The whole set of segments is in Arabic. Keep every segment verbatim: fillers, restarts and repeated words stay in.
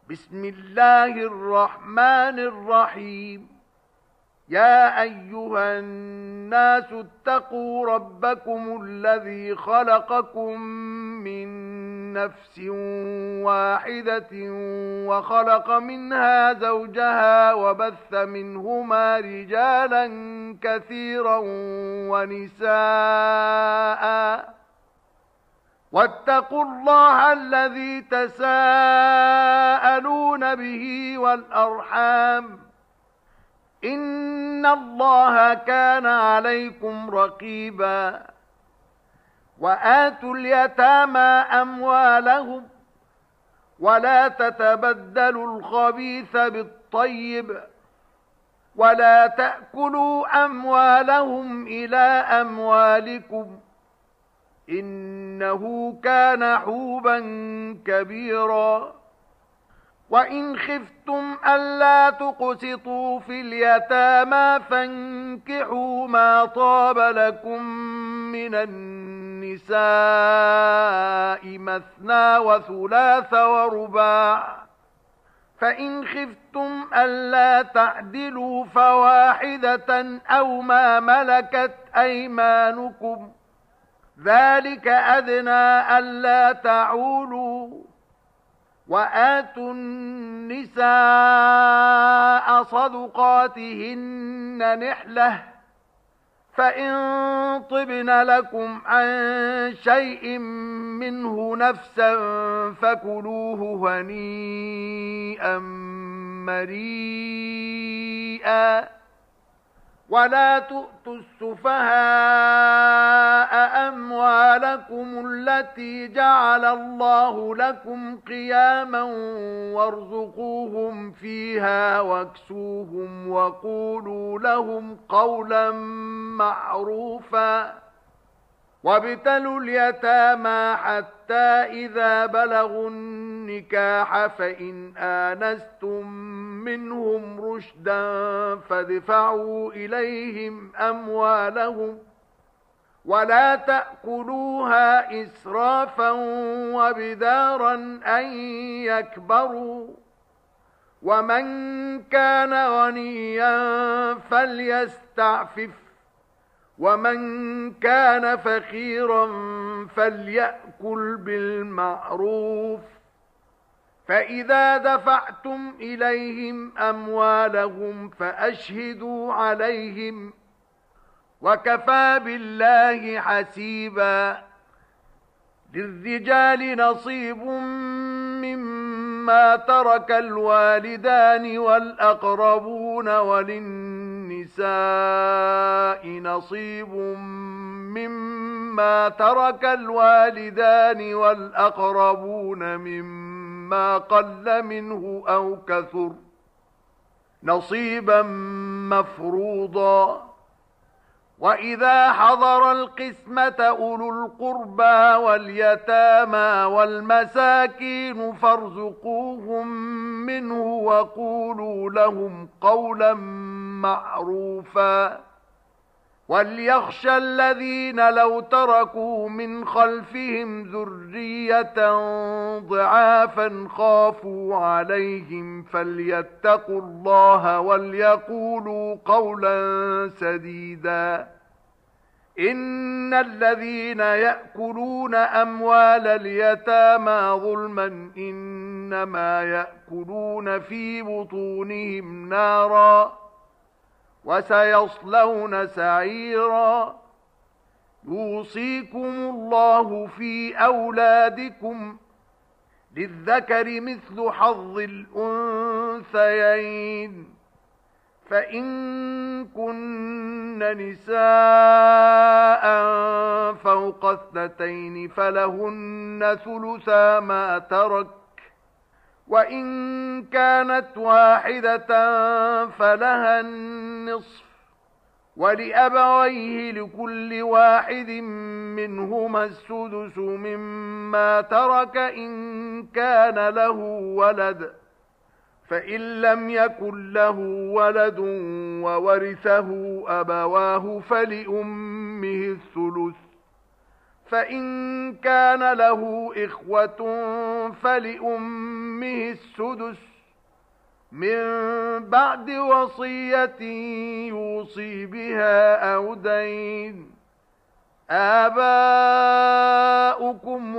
بسم الله الرحمن الرحيم. يا أيها الناس اتقوا ربكم الذي خلقكم من نفس واحدة وخلق منها زوجها وبث منهما رجالا كثيرا ونساء واتقوا الله الذي تساءلون به والأرحام إن الله كان عليكم رقيبا. وآتوا اليتامى أموالهم ولا تتبدلوا الخبيث بالطيب ولا تأكلوا أموالهم إلى أموالكم إنه كان حوبا كبيرا. وإن خفتم ألا تقسطوا في اليتامى فانكحوا ما طاب لكم من النساء مثنى وثلاث ورباع، فإن خفتم ألا تعدلوا فواحدة أو ما ملكت أيمانكم ذلك أدنى ألا تعولوا. وآتوا النساء صدقاتهن نحلة فإن طبن لكم عن شيء منه نفسا فكلوه هنيئا مريئا. ولا تؤتوا السفهاء أموالكم التي جعل الله لكم قياما وارزقوهم فيها واكسوهم وقولوا لهم قولا معروفا. وابتلوا اليتامى حتى إذا بلغوا النكاح فإن آنستم منهم رشدا فادفعوا إليهم أموالهم ولا تأكلوها إسرافا وبدارا أن يكبروا. ومن كان غنيا فليستعفف ومن كان فقيرا فليأكل بالمعروف. فإذا دفعتم إليهم أموالهم فأشهدوا عليهم وكفى بالله حسيبا. للرجال نصيب مما ترك الوالدان والأقربون وللنساء نصيب مما ترك الوالدان والأقربون مما قل منه أو كثر نصيبا مفروضا. وإذا حضر القسمة أولو القربى واليتامى والمساكين فارزقوهم منه وقولوا لهم قولا معروفا. وليخشى الذين لو تركوا من خلفهم ذرية ضعافا خافوا عليهم فليتقوا الله وليقولوا قولا سديدا. إن الذين يأكلون أموال اليتامى ظلما إنما يأكلون في بطونهم نارا وسيصلون سعيرا. يوصيكم الله في أولادكم للذكر مثل حظ الأنثيين. فإن كن نساء فوق اثنتين فلهن ثلثا ما ترك وإن كانت واحدة فلها النصف ولأبويه لكل واحد منهما السدس مما ترك إن كان له ولد فإن لم يكن له ولد وورثه أبواه فلأمه الثلث فإن كان له إخوة فلأمه السدس من بعد وصية يوصي بها أو دين. آباؤكم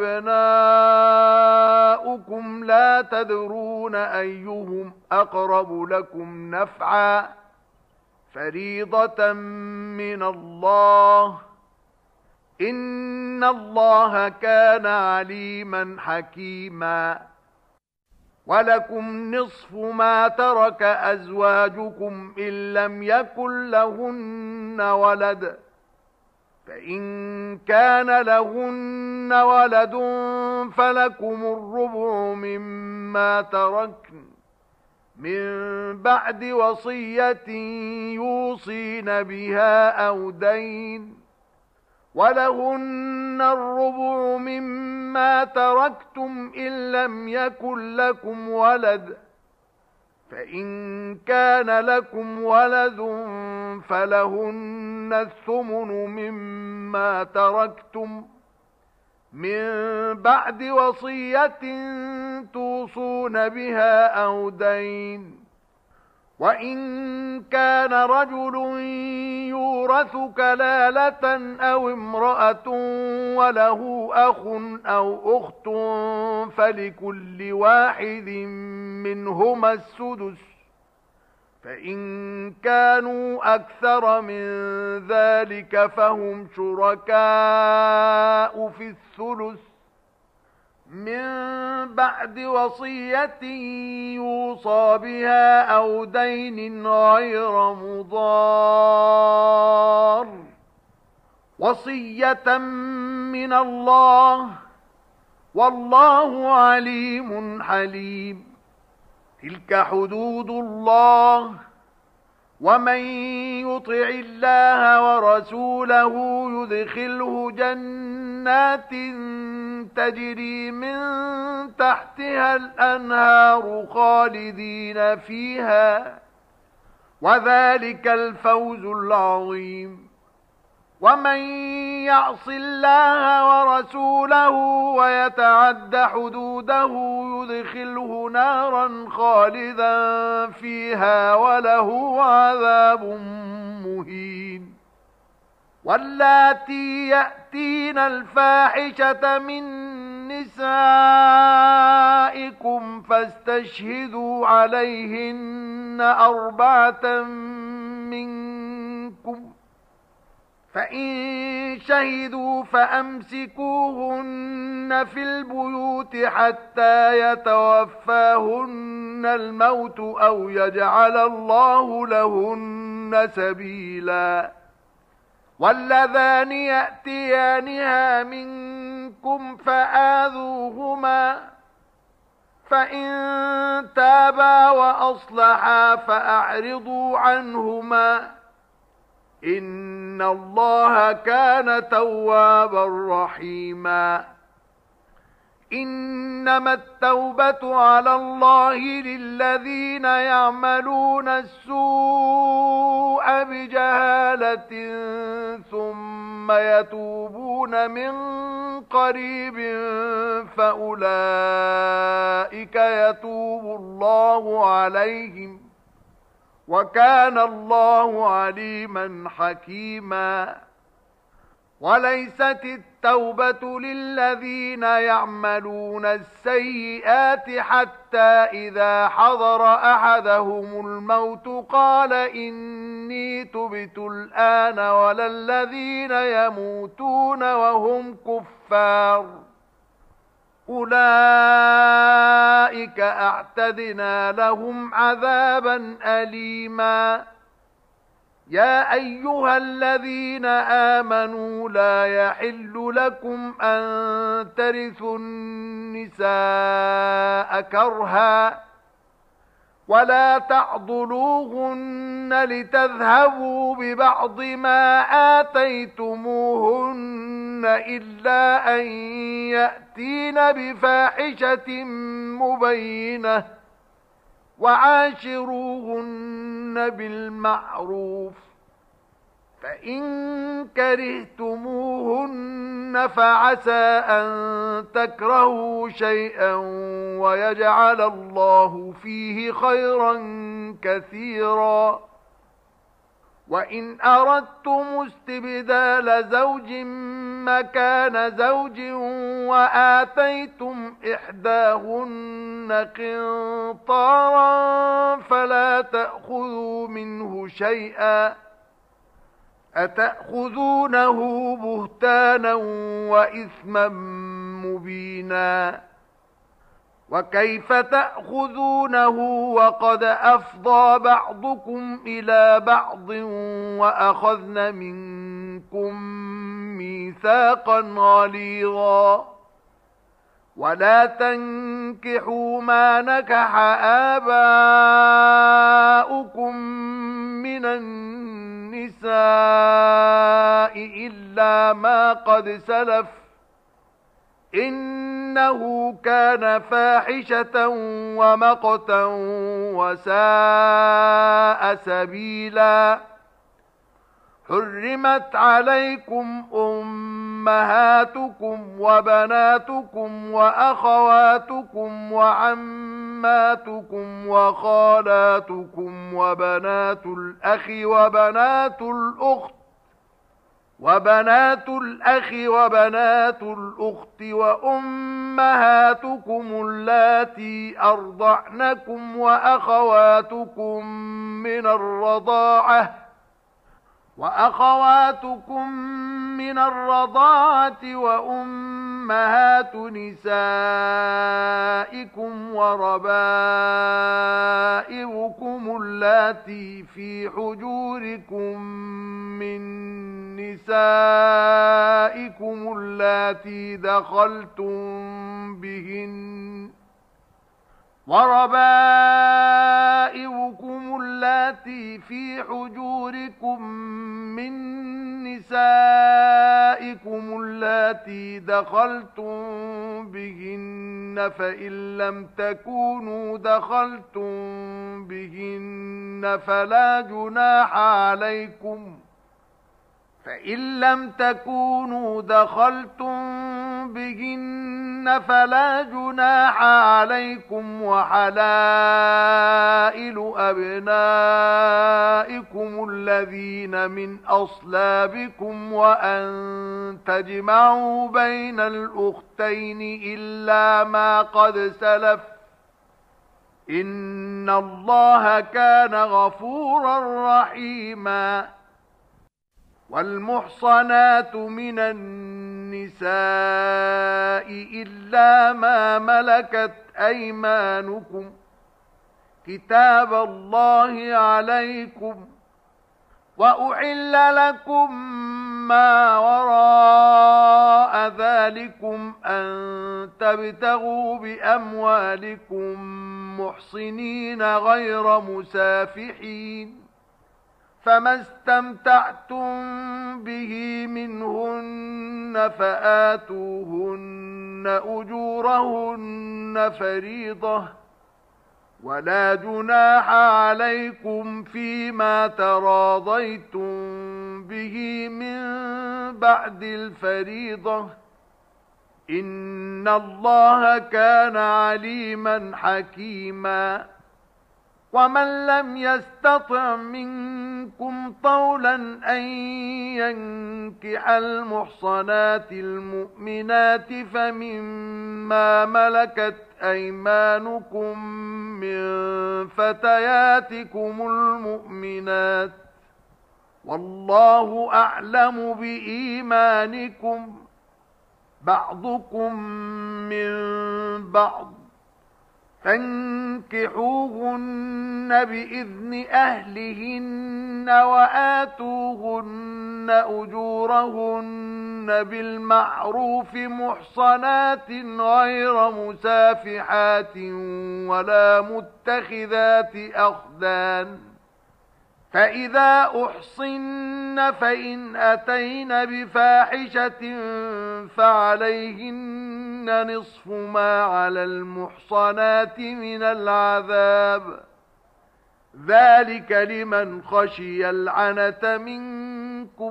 وأبناؤكم لا تدرون أيهم أقرب لكم نفعا فريضة من الله إن الله كان عليما حكيما. ولكم نصف ما ترك أزواجكم إن لم يكن لهن ولد، فإن كان لهن ولد فلكم الربع مما تركن من بعد وصية يوصين بها أو دين. ولهن الربع مما تركتم إن لم يكن لكم ولد، فإن كان لكم ولد فلهن الثمن مما تركتم من بعد وصية توصون بها أو دين. وإن كان رجل يورث كلالة أو امرأة وله أخ أو أخت فلكل واحد منهما السدس، فإن كانوا أكثر من ذلك فهم شركاء في الثلث من بعد وصية يوصى بها أو دين غير مضار، وصية من الله والله عليم حليم. تلك حدود الله ومن يطع الله ورسوله يدخله جنات تجري من تحتها الأنهار خالدين فيها وذلك الفوز العظيم. ومن يعص الله ورسوله ويتعد حدوده يدخله نارا خالدا فيها وله عذاب مهين. واللاتي يأتين الفاحشة من نسائكم فاستشهدوا عليهن أربعة منكم، فإن شهدوا فأمسكوهن في البيوت حتى يتوفاهن الموت أو يجعل الله لهن سبيلا. واللذان يأتيانها منكم فآذوهما، فإن تابا وأصلحا فأعرضوا عنهما إن الله كان توابا رحيما. إنما التوبة على الله للذين يعملون السوء بجهالة ثم يتوبون من قريب فأولئك يتوب الله عليهم وكان الله عليما حكيما. وليست التوبة للذين يعملون السيئات حتى إذا حضر أحدهم الموت قال إني تبت الآن ولا الذين يموتون وهم كفار أولئك أعتدنا لهم عذابا أليما. يا أيها الذين آمنوا لا يحل لكم أن ترثوا النساء كرها ولا تعضلوهن لتذهبوا ببعض ما آتيتموهن إلا أن يأتين بفاحشة مبينة وعاشروهن بالمعروف، فإن كرهتموهن فعسى أن تكرهوا شيئا ويجعل الله فيه خيرا كثيرا. وإن أردتم استبدال زوج مكان زوج وآتيتم إحداهن قنطارا فلا تأخذوا منه شيئا أتأخذونه بهتانا وإثما مبينا. وكيف تأخذونه وقد أفضى بعضكم إلى بعض وأخذن منكم ميثاقا غليظا. ولا تنكحوا ما نكح آباؤكم من النساء إلا ما قد سلف إنه كان فاحشة ومقتا وساء سبيلا. حرمت عليكم أمهاتكم وبناتكم وأخواتكم وعماتكم وخالاتكم وبنات الأخ وبنات الأخت وبنات الأخ وبنات الأخت وأمهاتكم اللاتي أرضعنكم وأخواتكم من الرضاعة وأخواتكم من الرضاعة وأمهات نسائكم وربائبكم اللاتي في حجوركم من نسائكم اللاتي دخلتم بهن وربائبكم اللاتي في حجوركم من نسائكم اللاتي دخلتم بهن فإن لم تكونوا دخلتم بهن فلا جناح عليكم فإن لم تكونوا دخلتم بهن فلا جناح عليكم وحلائل أبنائكم الذين من أصلابكم وأن تجمعوا بين الأختين إلا ما قد سلف إن الله كان غفورا رحيما. والمحصنات من النساء إلا ما ملكت أيمانكم كتاب الله عليكم وأحل لكم ما وراء ذلكم أن تبتغوا بأموالكم محصنين غير مسافحين فما استمتعتم به منهن فآتوهن أجورهن فريضة ولا جناح عليكم فيما تراضيتم به من بعد الفريضة إن الله كان عليما حكيما. ومن لم يستطع منكم طولا أن ينكح المحصنات المؤمنات فمما ملكت أيمانكم من فتياتكم المؤمنات والله أعلم بإيمانكم بعضكم من بعض فانكحوهن بإذن أهلهن وآتوهن أجورهن بالمعروف محصنات غير مسافحات ولا متخذات أخدان فإذا أحصن فإن أتين بفاحشة فعليهن نصف ما على المحصنات من العذاب ذلك لمن خشي العنة منكم عنكم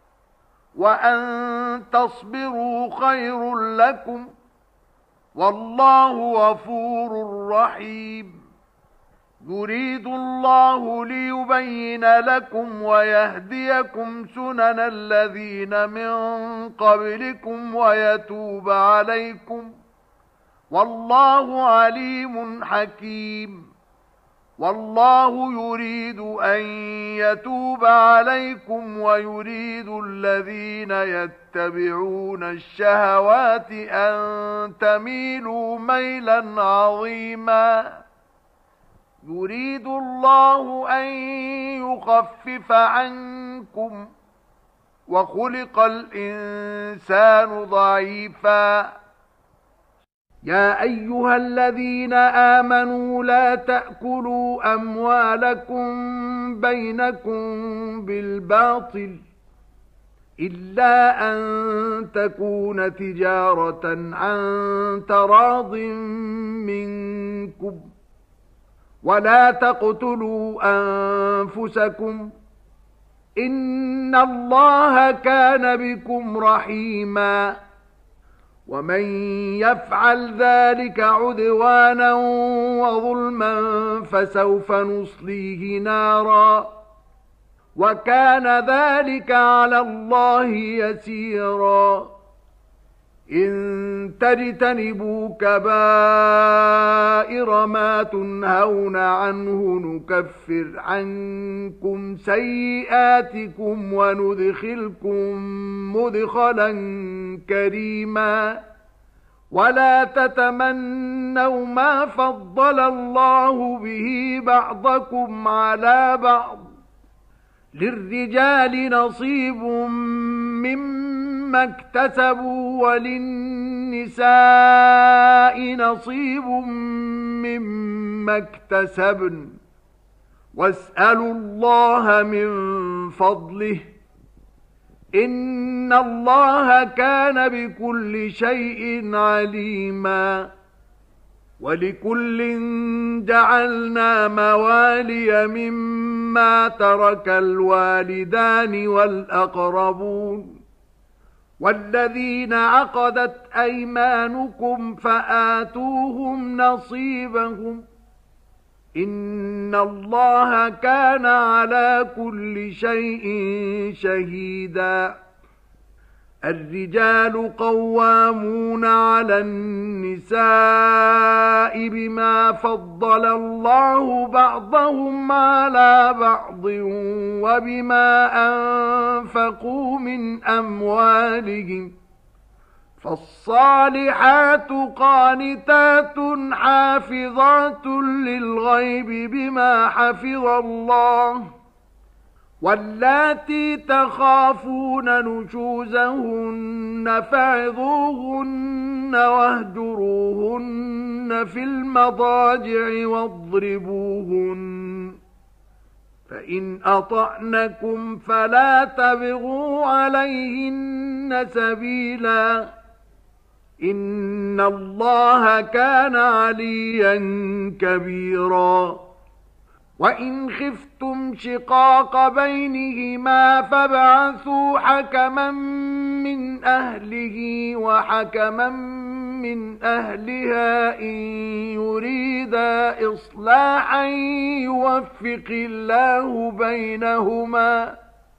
وأن تصبروا خير لكم والله غفور رحيم يريد الله ليبين لكم ويهديكم سنن الذين من قبلكم ويتوب عليكم والله عليم حكيم والله يريد أن يتوب عليكم ويريد الذين يتبعون الشهوات أن تميلوا ميلا عظيما يريد الله أن يخفف عنكم وخلق الإنسان ضعيفا يا أيها الذين آمنوا لا تأكلوا أموالكم بينكم بالباطل إلا أن تكون تجارة عن تراض منكم ولا تقتلوا أنفسكم إن الله كان بكم رحيما ومن يفعل ذلك عدوانا وظلما فسوف نصليه نارا وكان ذلك على الله يسيرا إن تجتنبوا كبائر ما تنهون عنه نكفر عنكم سيئاتكم وندخلكم مدخلا كريما ولا تتمنوا ما فضل الله به بعضكم على بعض للرجال نصيب مما اكتسبوا وللنساء نصيب مما اكتسبن واسألوا الله من فضله إن الله كان بكل شيء عليما ولكل جعلنا موالي مما ترك الوالدان والأقربون والذين عقدت أيمانكم فآتوهم نصيبهم إن الله كان على كل شيء شهيدا الرجال قوامون على النساء بما فضل الله بعضهم على بعض وبما أنفقوا من أموالهم فالصالحات قانتات حافظات للغيب بما حفظ الله واللاتي تخافون نشوزهن فعظوهن واهجروهن في المضاجع واضربوهن فإن أطعنكم فلا تبغوا عليهن سبيلا إن الله كان عليا كبيرا وإن خفتم شقاق بينهما فابعثوا حكما من أهله وحكما من أهلها إن يريدا إصلاحا يوفق الله بينهما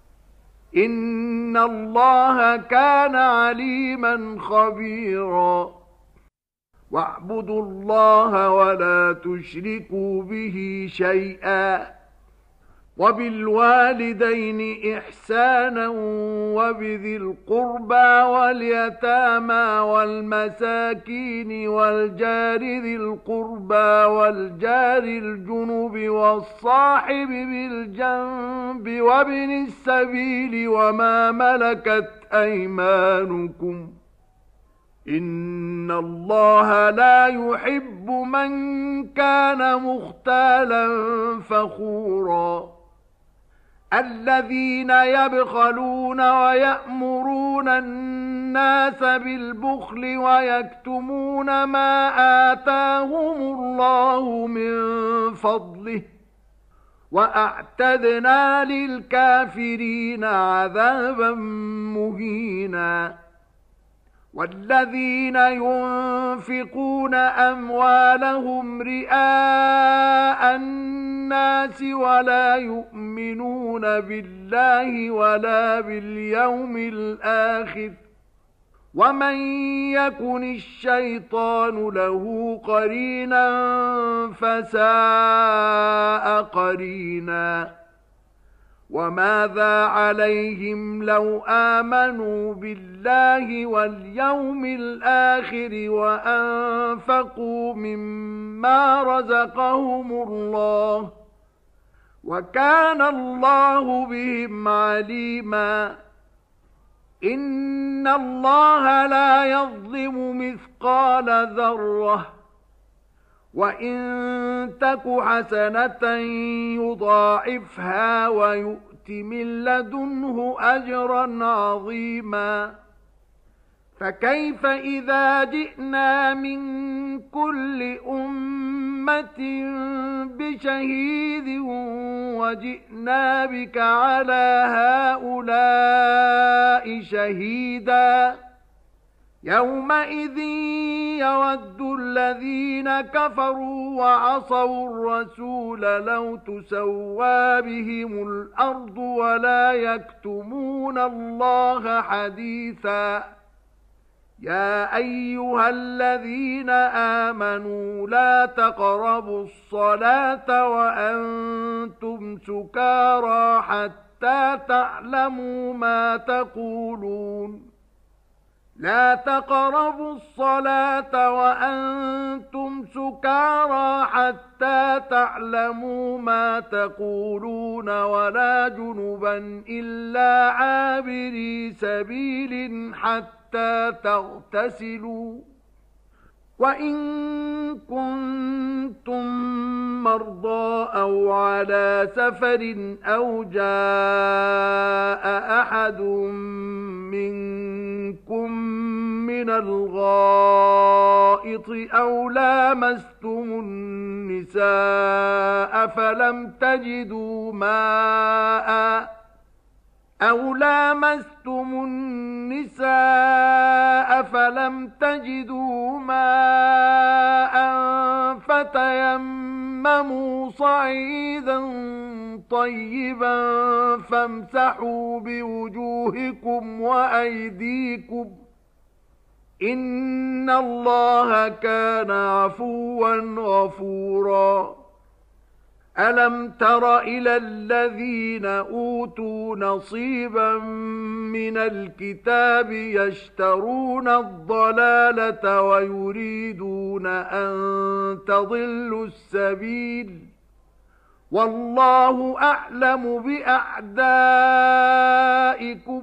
إن الله كان عليما خبيرا واعبدوا الله ولا تشركوا به شيئا وبالوالدين إحسانا وبذي القربى واليتامى والمساكين والجار ذي القربى والجار الجنب والصاحب بالجنب وابن السبيل وما ملكت أيمانكم إن الله لا يحب من كان مختالا فخورا الذين يبخلون ويأمرون الناس بالبخل ويكتمون ما آتاهم الله من فضله وأعتدنا للكافرين عذابا مهينا والذين ينفقون أموالهم رئاء الناس ولا يؤمنون بالله ولا باليوم الآخر ومن يكن الشيطان له قرينا فساء قرينا وماذا عليهم لو آمنوا بالله واليوم الآخر وأنفقوا مما رزقهم الله وكان الله بهم عليما إن الله لا يظلم مثقال ذرة وإن تك حسنة يضاعفها ويؤت من لدنه أجرا عظيما فكيف إذا جئنا من كل أمة بشهيد وجئنا بك على هؤلاء شهيدا يومئذ يود الذين كفروا وعصوا الرسول لو تسوى بهم الأرض ولا يكتمون الله حديثا يا أيها الذين آمنوا لا تقربوا الصلاة وأنتم سكارى حتى تعلموا ما تقولون لا تقربوا الصلاة وأنتم سكارى حتى تعلموا ما تقولون ولا جنبا إلا عابري سبيل حتى تغتسلوا وإن كنتم مرضى أو على سفر أو جاء أحد منكم من الغائط أو لامستم النساء فلم تجدوا ماء أو لامستم النساء فلم تجدوا ماء فتيمموا صعيدا طيبا فامسحوا بوجوهكم وأيديكم إن الله كان عفوا غفورا ألم تر إلى الذين أوتوا نصيبا من الكتاب يشترون الضلالة ويريدون أن تضلوا السبيل والله أعلم بأعدائكم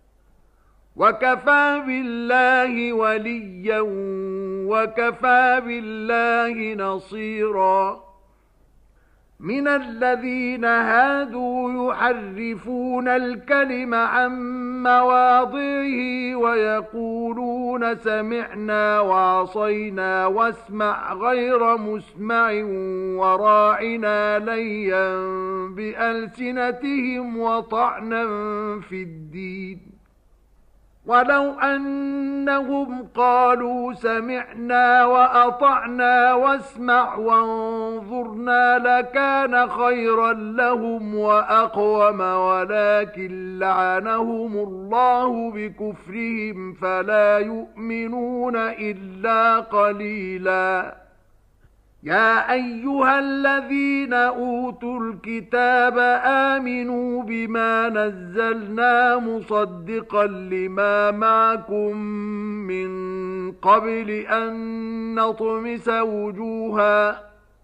وكفى بالله وليا وكفى بالله نصيرا من الذين هادوا يحرفون الكلم عن مواضعه ويقولون سمعنا وعصينا واسمع غير مسمع وراعنا ليا بألسنتهم وطعنا في الدين ولو أنهم قالوا سمعنا وأطعنا واسمع وانظرنا لكان خيرا لهم وأقوم ولكن لعنهم الله بكفرهم فلا يؤمنون إلا قليلا يا أيها الذين أوتوا الكتاب آمنوا بما نزلنا مصدقا لما معكم من قبل أن نطمس وجوها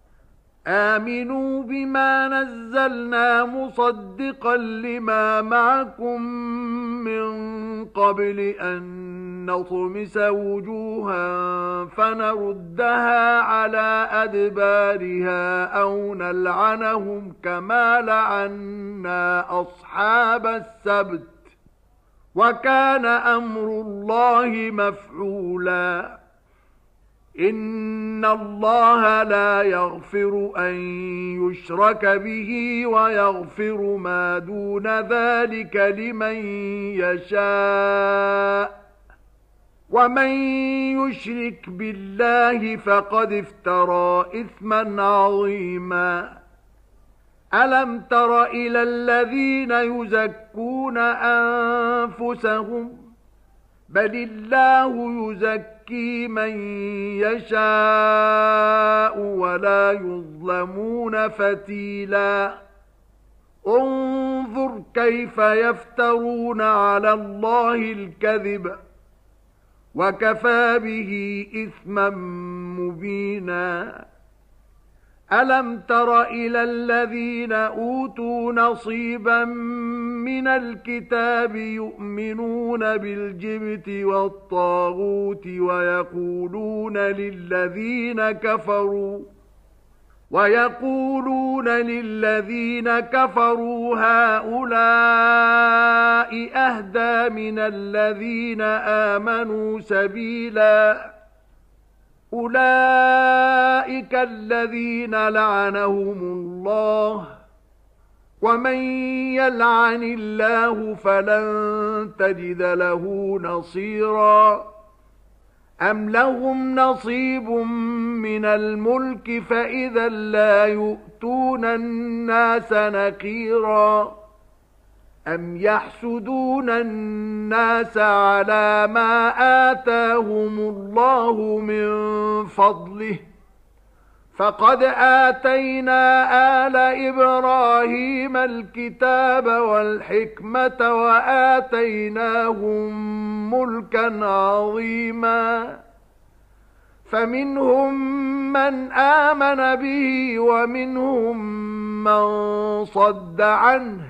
آمنوا بما نزلنا مصدقا لما معكم من قبل أن نطمس وجوها فنردها على أدبارها أو نلعنهم كما لعنا أصحاب السبت وكان أمر الله مفعولا إن الله لا يغفر أن يشرك به ويغفر ما دون ذلك لمن يشاء ومن يشرك بالله فقد افترى إثما عظيما ألم تر إلى الذين يزكون أنفسهم بل الله يزكي من يشاء ولا يظلمون فتيلا انظر كيف يفترون على الله الكذب وكفى به إثما مبينا ألم تر إلى الذين أوتوا نصيبا من الكتاب يؤمنون بالجبت والطاغوت ويقولون للذين كفروا ويقولون للذين كفروا هؤلاء أهدى من الذين آمنوا سبيلا أولئك الذين لعنهم الله ومن يلعن الله فلن تجد له نصيرا أم لهم نصيب من الملك فإذا لا يؤتون الناس نقيرا أم يحسدون الناس على ما آتاهم الله من فضله فقد آتينا آل إبراهيم الكتاب والحكمة وآتيناهم ملكا عظيما فمنهم من آمن به ومنهم من صد عنه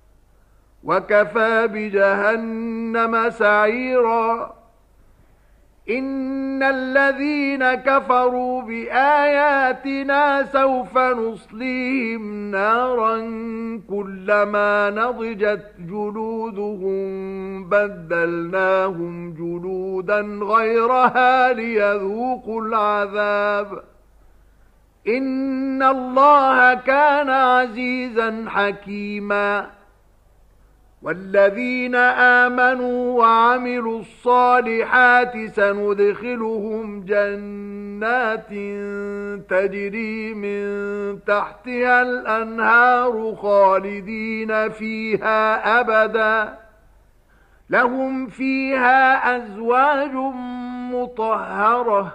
وكفى بجهنم سعيرا إن الذين كفروا بآياتنا سوف نصليهم نارا كلما نضجت جلودهم بدلناهم جلودا غيرها ليذوقوا العذاب إن الله كان عزيزا حكيما والذين آمنوا وعملوا الصالحات سندخلهم جنات تجري من تحتها الأنهار خالدين فيها أبدا لهم فيها أزواج مطهرة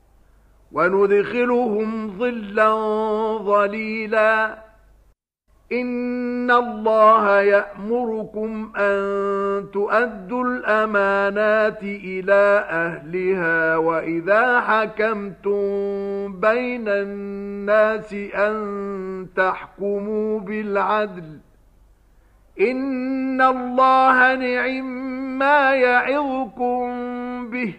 وندخلهم ظلا ظليلا إن الله يأمركم أن تؤدوا الأمانات إلى أهلها وإذا حكمتم بين الناس أن تحكموا بالعدل إن الله نعم ما يعظكم به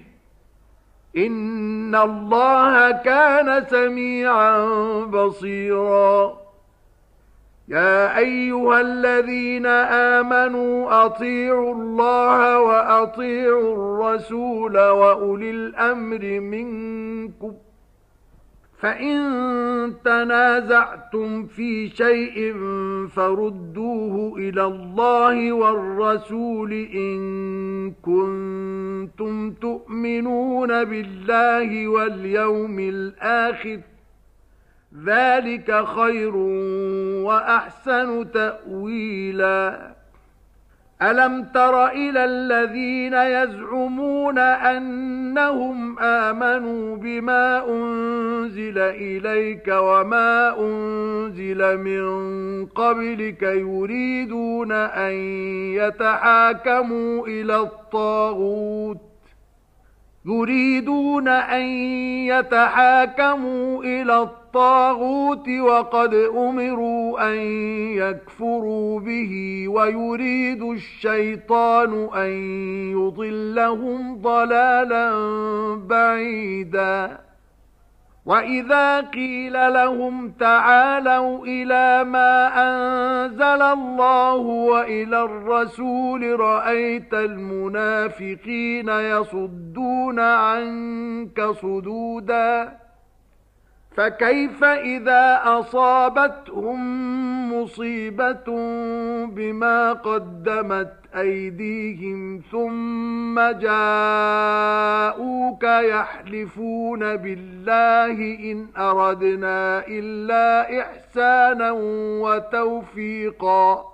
إن الله كان سميعا بصيرا يا أيها الذين آمنوا أطيعوا الله وأطيعوا الرسول وأولي الأمر منكم فإن تنازعتم في شيء فردوه إلى الله والرسول إن كنتم تؤمنون بالله واليوم الآخر ذلك خير وأحسن تأويلا ألم تر إلى الذين يزعمون أنهم آمنوا بما أنزل إليك وما أنزل من قبلك يريدون أن يتحاكموا إلى الطاغوت يريدون أن يتحاكموا إلى الطاغوت وقد أمروا أن يكفروا به ويريد الشيطان أن يضلهم ضلالا بعيدا وَإِذَا قِيلَ لَهُمْ تَعَالَوْا إِلَى مَا أَنزَلَ اللَّهُ وَإِلَى الرَّسُولِ رَأَيْتَ الْمُنَافِقِينَ يَصُدُّونَ عَنكَ صُدُودًا فَكَيْفَ إِذَا أَصَابَتْهُم مُّصِيبَةٌ بِمَا قَدَّمَتْ أَيْدِيهِمْ ثُمَّ جَاءُوكَ يَحْلِفُونَ بِاللَّهِ إِنْ أَرَدْنَا إِلَّا إِحْسَانًا وَتَوْفِيقًا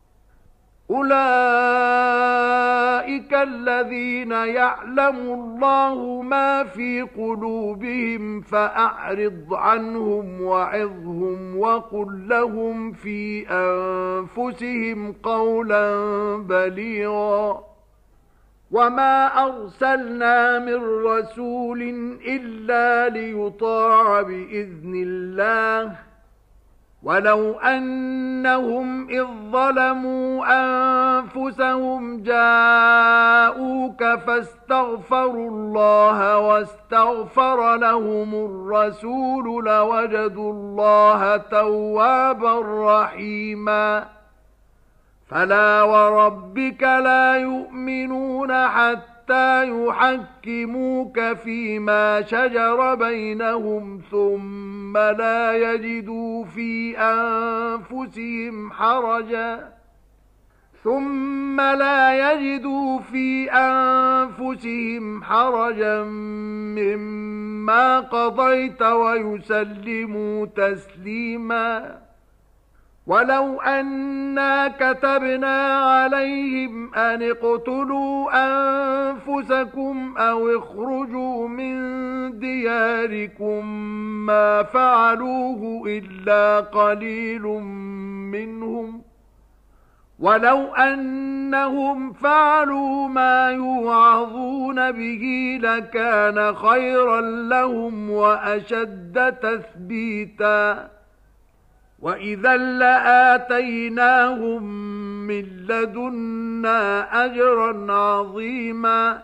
أُولَئِكَ الَّذِينَ يَعْلَمُ اللَّهُ مَا فِي قُلُوبِهِمْ فَأَعْرِضْ عَنْهُمْ وَعِظْهُمْ وَقُل لَّهُمْ فِي أَنفُسِهِمْ قَوْلًا بَلِيغًا وَمَا أَرْسَلْنَا مِن رَّسُولٍ إِلَّا لِيُطَاعَ بِإِذْنِ اللَّهِ وَلَوْ أَنَّهُمْ إِذ ظَّلَمُوا أَنفُسَهُمْ جَاءُوكَ فَاسْتَغْفَرُوا اللَّهَ وَاسْتَغْفَرَ لَهُمُ الرَّسُولُ لَوَجَدُوا اللَّهَ تَوَّابًا رَّحِيمًا فَلَا وَرَبِّكَ لَا يُؤْمِنُونَ حَتَّى يُحَكِّمُوكَ فِيمَا شَجَرَ بَيْنَهُمْ ثُمَّ لَا يَجِدُوا فِي أَنفُسِهِمْ حَرَجًا ثُمَّ لا يَجِدُوا فِي أَنفُسِهِمْ حَرَجًا مِّمَّا قَضَيْتَ وَيُسَلِّمُوا تَسْلِيمًا وَلَوْ أَنَّا كَتَبْنَا عَلَيْهِمْ أَنِ اقْتُلُوا أَنفُسَكُمْ أَوْ اخْرُجُوا مِنْ دِيَارِكُمْ مَا فَعَلُوهُ إِلَّا قَلِيلٌ مِنْهُمْ وَلَوْ أَنَّهُمْ فَعَلُوا مَا يُوعَظُونَ بِهِ لَكَانَ خَيْرًا لَهُمْ وَأَشَدَّ تَثْبِيتًا وَإِذًا لَّآتَيْنَاهُم مِّن لَّدُنَّا أَجْرًا عَظِيمًا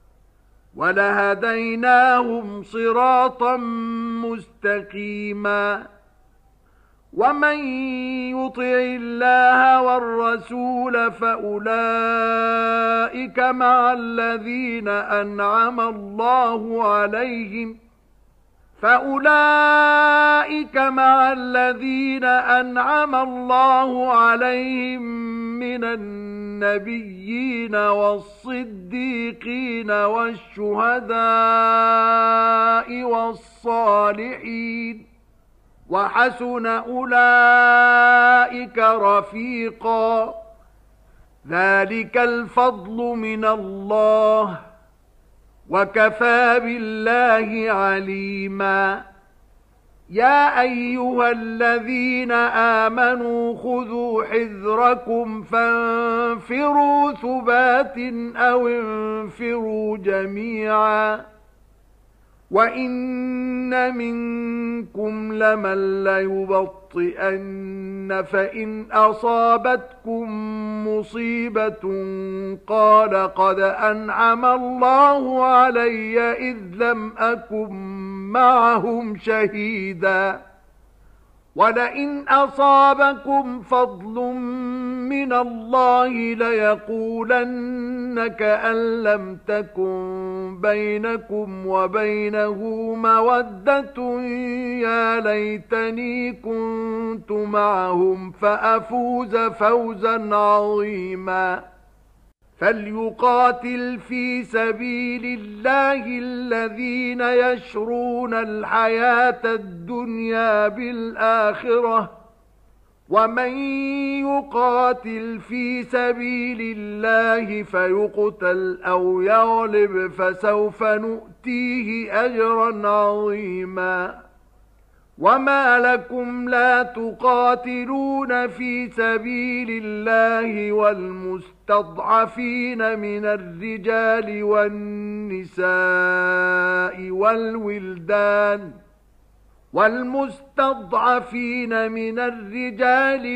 وَلَهَدَيْنَاهُمْ صِرَاطًا مُّسْتَقِيمًا وَمَن يُطِعِ اللَّهَ وَالرَّسُولَ فَأُولَئِكَ مَعَ الَّذِينَ أَنْعَمَ اللَّهُ عَلَيْهِمْ فَأُولَئِكَ مَعَ الَّذِينَ أَنْعَمَ اللَّهُ عَلَيْهِمْ مِنَ النَّبِيِّينَ وَالصِّدِّيقِينَ وَالشُّهَدَاءِ وَالصَّالِحِينَ وَحَسُنَ أُولَئِكَ رَفِيقًا ذَلِكَ الْفَضْلُ مِنَ اللَّهِ وَكَفَى بِاللَّهِ عَلِيمًا يَا أَيُّهَا الَّذِينَ آمَنُوا خُذُوا حِذْرَكُمْ فَانفِرُوا ثُبَاتٍ أَوْ انفِرُوا جَمِيعًا وَإِنَّ مِنكُمْ لَمَن لَّيُبَطِّئَنَّ فَإِنْ أَصَابَتْكُم مُّصِيبَةٌ قَالَ قَدْ أَنْعَمَ اللَّهُ عَلَيَّ إِذْ لَمْ أَكُن مَّعَهُمْ شَهِيدًا وَلَئِنْ أَصَابَكُمْ فَضْلٌ مِّنَ اللَّهِ لَيَقُولَنَّ كَأَن لَّمْ تَكُن بَيْنَكُمْ وَبَيْنَهُ مَوَدَّةٌ يَا لَيْتَنِي كُنتُ مَعَهُمْ فَأَفُوزَ فَوْزًا عَظِيمًا فَلْيُقَاتِلْ فِي سَبِيلِ اللَّهِ الَّذِينَ يَشْرُونَ الْحَيَاةَ الدُّنْيَا بِالْآخِرَةِ وَمَن يُقَاتِلْ فِي سَبِيلِ اللَّهِ فَيُقْتَلْ أَوْ يَغْلِبْ فَسَوْفَ نُؤْتِيهِ أَجْرًا عَظِيمًا وَمَا لَكُمْ لَا تُقَاتِلُونَ فِي سَبِيلِ اللَّهِ وَالْمُسْتَضْعَفِينَ مِنَ الرِّجَالِ وَالنِّسَاءِ وَالْوِلْدَانِ والمستضعفين من الرجال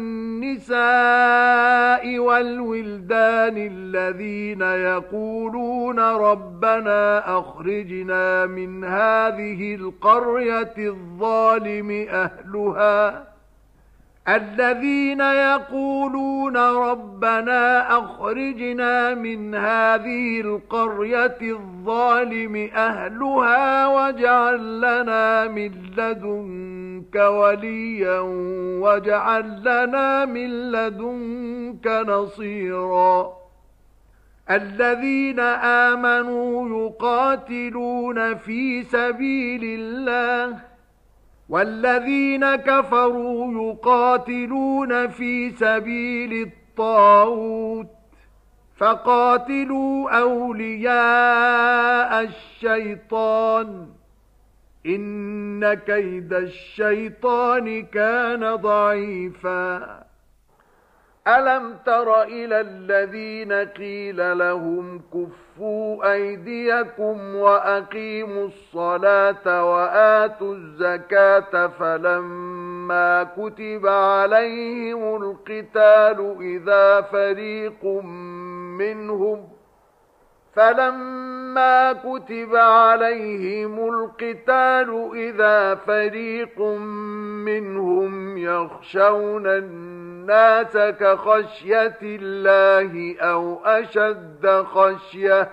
والنساء والولدان الذين يقولون ربنا أخرجنا من هذه القرية الظالم أهلها الذين يقولون ربنا أخرجنا من هذه القرية الظالم أهلها واجعل لنا من لدنك وليا واجعل لنا من لدنك نصيرا الذين آمنوا يقاتلون في سبيل الله والذين كفروا يقاتلون في سبيل الطاغوت فقاتلوا أولياء الشيطان إن كيد الشيطان كان ضعيفا ألم تر إلى الذين قيل لهم كفوا أيديكم وأقيموا الصلاة وآتوا الزكاة فلما كتب عليهم القتال إذا فريق منهم فلما كتب عليهم القتال إذا فريق منهم يخشون الناس كخشية الله أو أشد خشية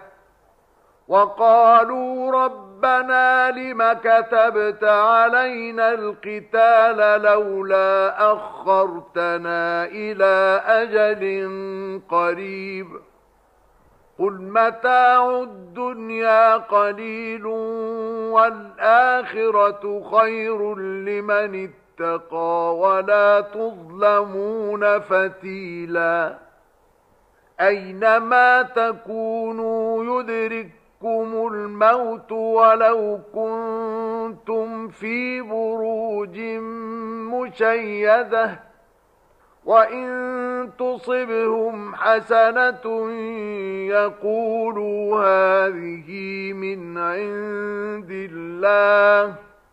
وقالوا ربنا لم كتبت علينا القتال لولا أخرتنا إلى أجل قريب قل متاع الدنيا قليل والآخرة خير لمن اتقى ولا تظلمون فتيلا أينما تكونوا يدرككم الموت ولو كنتم في بروج مشيدة وإن تصبهم حسنة يقولوا هذه من عند الله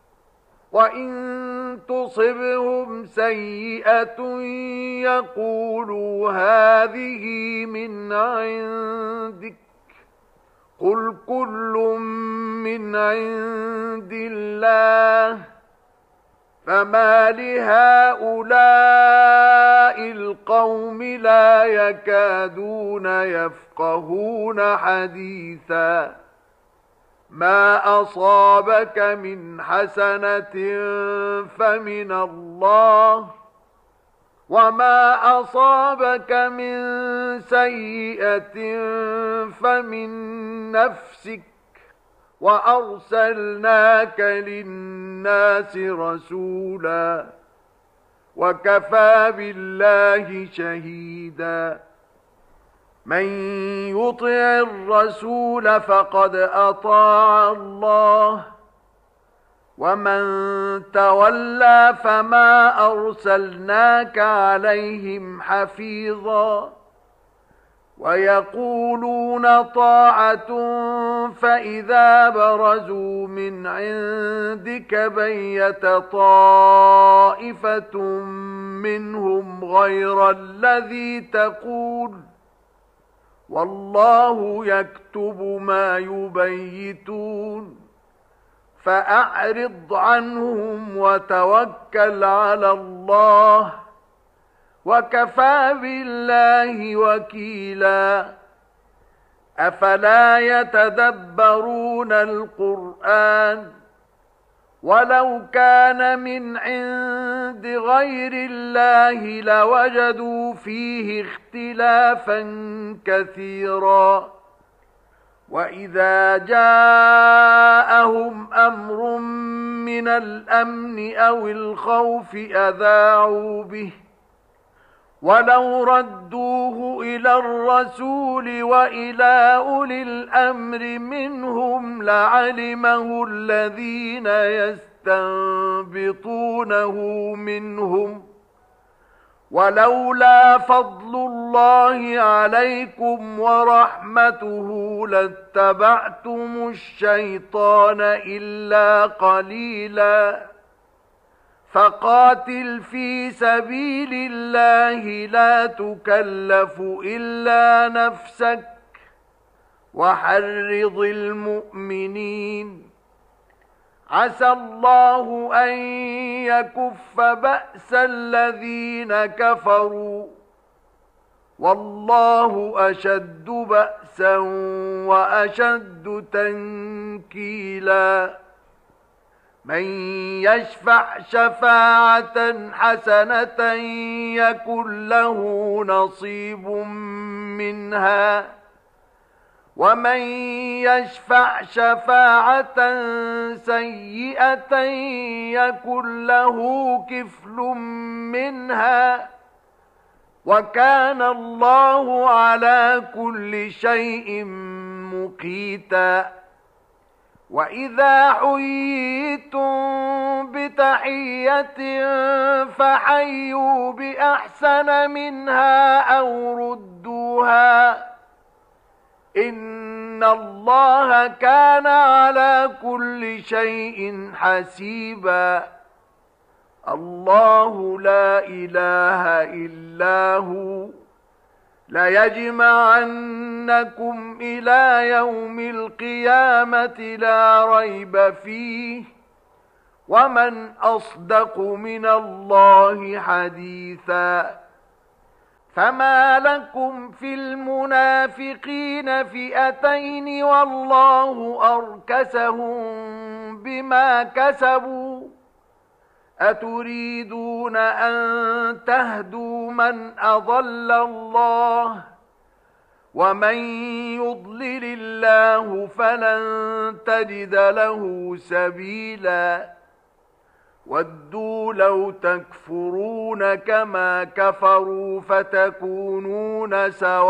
وإن تصبهم سيئة يقولوا هذه من عندك قل كل من عند الله فما لهؤلاء القوم لا يكادون يفقهون حديثا ما أصابك من حسنة فمن الله وما أصابك من سيئة فمن نفسك وأرسلناك للناس رسولا وكفى بالله شهيدا من يطع الرسول فقد أطاع الله ومن تولى فما أرسلناك عليهم حفيظا ويقولون طاعة فإذا برزوا من عندك بيت طائفة منهم غير الذي تقول والله يكتب ما يبيتون فأعرض عنهم وتوكل على الله وكفى بالله وكيلا أفلا يتدبرون القرآن ولو كان من عند غير الله لوجدوا فيه اختلافا كثيرا وإذا جاءهم أمر من الأمن أو الخوف أذاعوا به ولو ردوه إلى الرسول وإلى أولي الأمر منهم لعلمه الذين يستنبطونه منهم ولولا فضل الله عليكم ورحمته لاتبعتم الشيطان إلا قليلا فقاتل في سبيل الله لا تكلف إلا نفسك وحرض المؤمنين عسى الله أن يكف بأس الذين كفروا والله أشد بأسا وأشد تنكيلا من يشفع شفاعة حسنة يكن له نصيب منها ومن يشفع شفاعة سيئة يكن له كفل منها وكان الله على كل شيء مقيتا وإذا حييتم بتحية فحيوا بأحسن منها أو ردوها إن الله كان على كل شيء حسيبا الله لا إله إلا هو ليجمعنكم إلى يوم القيامة لا ريب فيه ومن أصدق من الله حديثا فما لكم في المنافقين فئتين والله أركسهم بما كسبوا أتريدون أن تهدوا من أضل الله ومن يضلل الله فلن تجد له سبيلا ودوا لو تكفرون كما كفروا فتكونون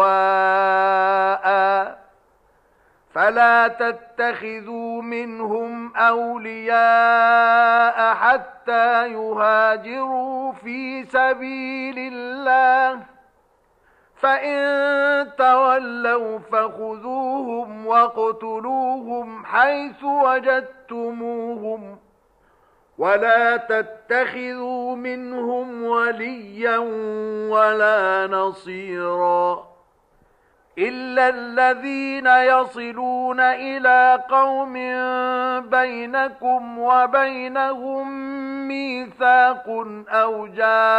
سواء فلا تتخذوا منهم أولياء حتى يهاجروا في سبيل الله فإن تولوا فخذوهم واقتلوهم حيث وجدتموهم ولا تتخذوا منهم وليا ولا نصيرا إلا الذين يصلون إلى قوم بينكم وبينهم ميثاق أو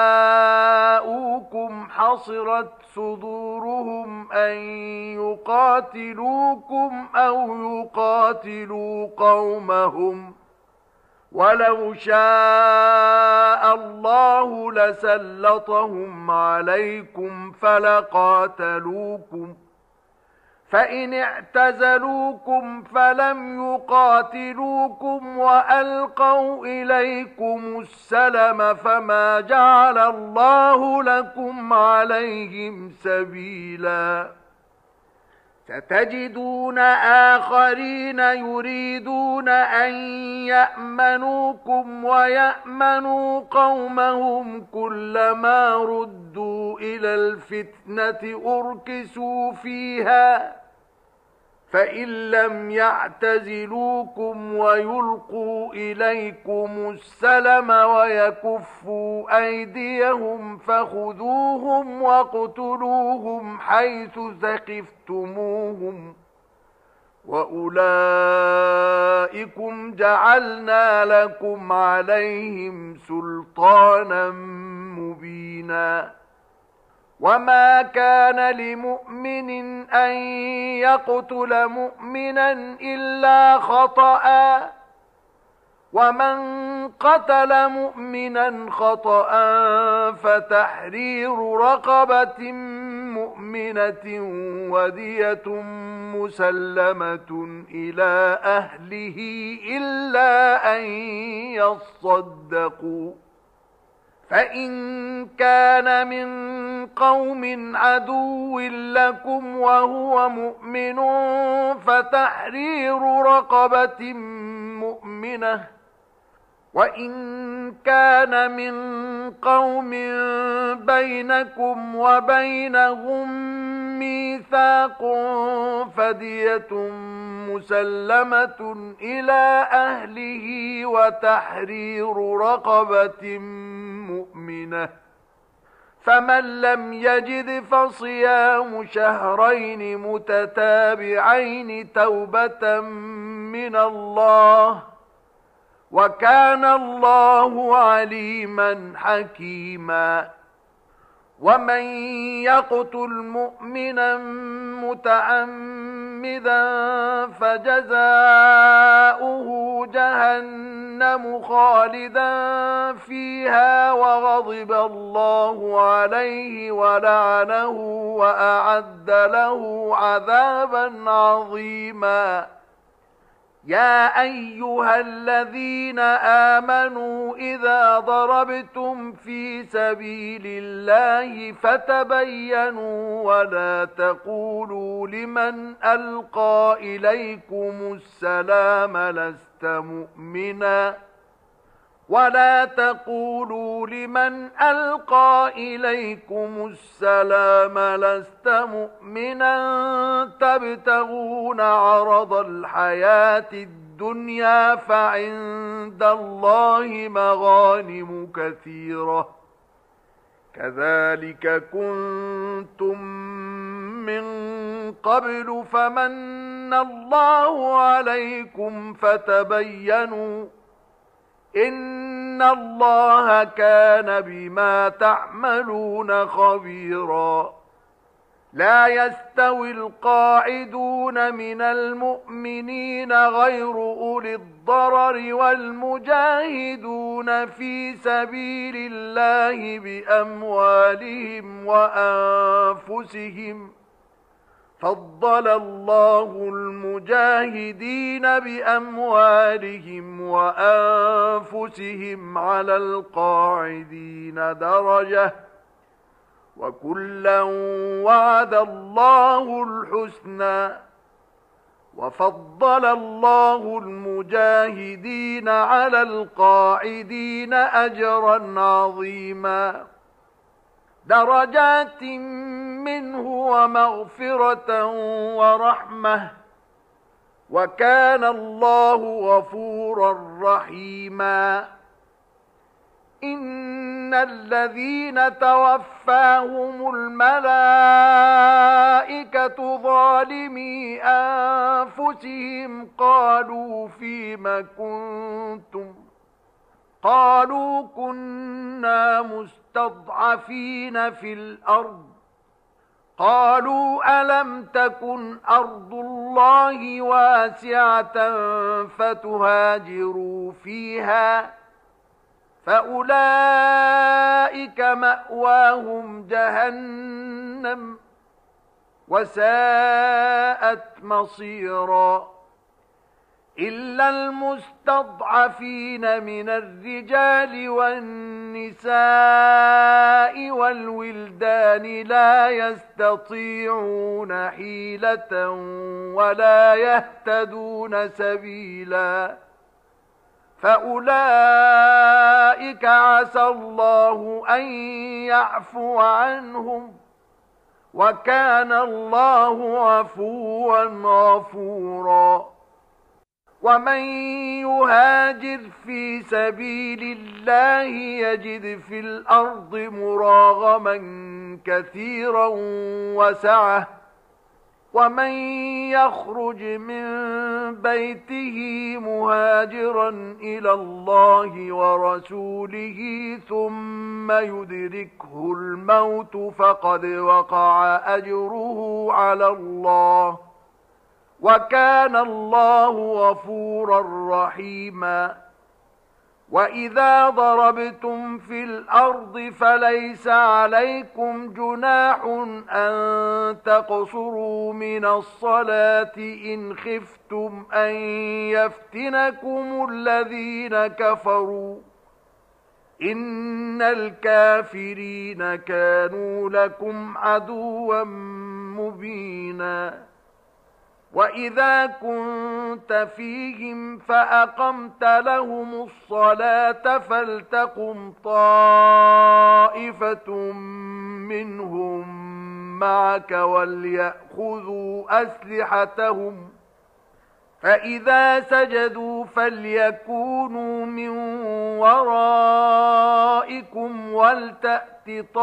جاءوكم حصرت صدورهم أن يقاتلوكم أو يقاتلوا قومهم ولو شاء الله لسلطهم عليكم فلقاتلوكم فإن اعتزلوكم فلم يقاتلوكم وألقوا إليكم السلم فما جعل الله لكم عليهم سبيلا ستجدون آخرين يريدون أن يأمنوكم ويأمنوا قومهم كلما ردوا إلى الفتنة أركسوا فيها فإن لم يعتزلوكم ويلقوا إليكم السلم ويكفوا أيديهم فخذوهم واقتلوهم حيث ثقفتموهم وأولئكم جعلنا لكم عليهم سلطانا مبينا وما كان لمؤمن أن يقتل مؤمنا إلا خطأ ومن قتل مؤمنا خطأ فتحرير رقبة مؤمنة ودية مسلمة إلى أهله إلا أن يصدقوا فإن كان من قوم عدو لكم وهو مؤمن فتحرير رقبة مؤمنة وإن كان من قوم بينكم وبينهم ميثاق فدية مسلمة إلى أهله وتحرير رقبة مؤمنة، فمن لم يجد فصيام شهرين متتابعين توبة من الله، وكان الله عليما حكيما. ومن يقتل مؤمنا متعمدا فجزاؤه جهنم خالدا فيها وغضب الله عليه ولعنه وأعد له عذابا عظيما. يا أيها الذين آمنوا إذا ضربتم في سبيل الله فتبينوا ولا تقولوا لمن ألقى إليكم السلام لست مؤمنا ولا تقولوا لمن ألقى إليكم السلام لست مؤمنا تبتغون عرض الحياة الدنيا فعند الله مغانم كثيرة كذلك كنتم من قبل فمن الله عليكم فتبينوا إن الله كان بما تعملون خبيرا. لا يستوي القاعدون من المؤمنين غير أولي الضرر والمجاهدون في سبيل الله بأموالهم وأنفسهم، فضل الله المجاهدين بأموالهم وأنفسهم على القاعدين درجة، وكلا وعد الله الحسنى، وفضل الله المجاهدين على القاعدين أجرا عظيما، درجات منه ومغفرة ورحمة، وكان الله غفورا رحيما. إن الذين توفاهم الملائكة ظالمي أنفسهم قالوا فيم كنتم قالوا كنا مستضعفين في الأرض قالوا ألم تكن أرض الله واسعة فتهاجروا فيها فأولئك مأواهم جهنم وساءت مصيرا. إلا المستضعفين من الرجال والنساء والولدان لا يستطيعون حيلة ولا يهتدون سبيلا، فأولئك عسى الله أن يعفو عنهم، وكان الله عفوا غفورا. ومن يهاجر في سبيل الله يجد في الأرض مراغما كثيرا وسعة، ومن يخرج من بيته مهاجرا إلى الله ورسوله ثم يدركه الموت فقد وقع أجره على الله، وكان الله غفورا رحيما. وإذا ضربتم في الأرض فليس عليكم جناح أن تقصروا من الصلاة إن خفتم أن يفتنكم الذين كفروا، إن الكافرين كانوا لكم عدوا مبينا. وإذا كنت فيهم فأقمت لهم الصلاة فلتقم طائفة منهم معك وليأخذوا أسلحتهم فإذا سجدوا فليكونوا من ورائكم ولتأت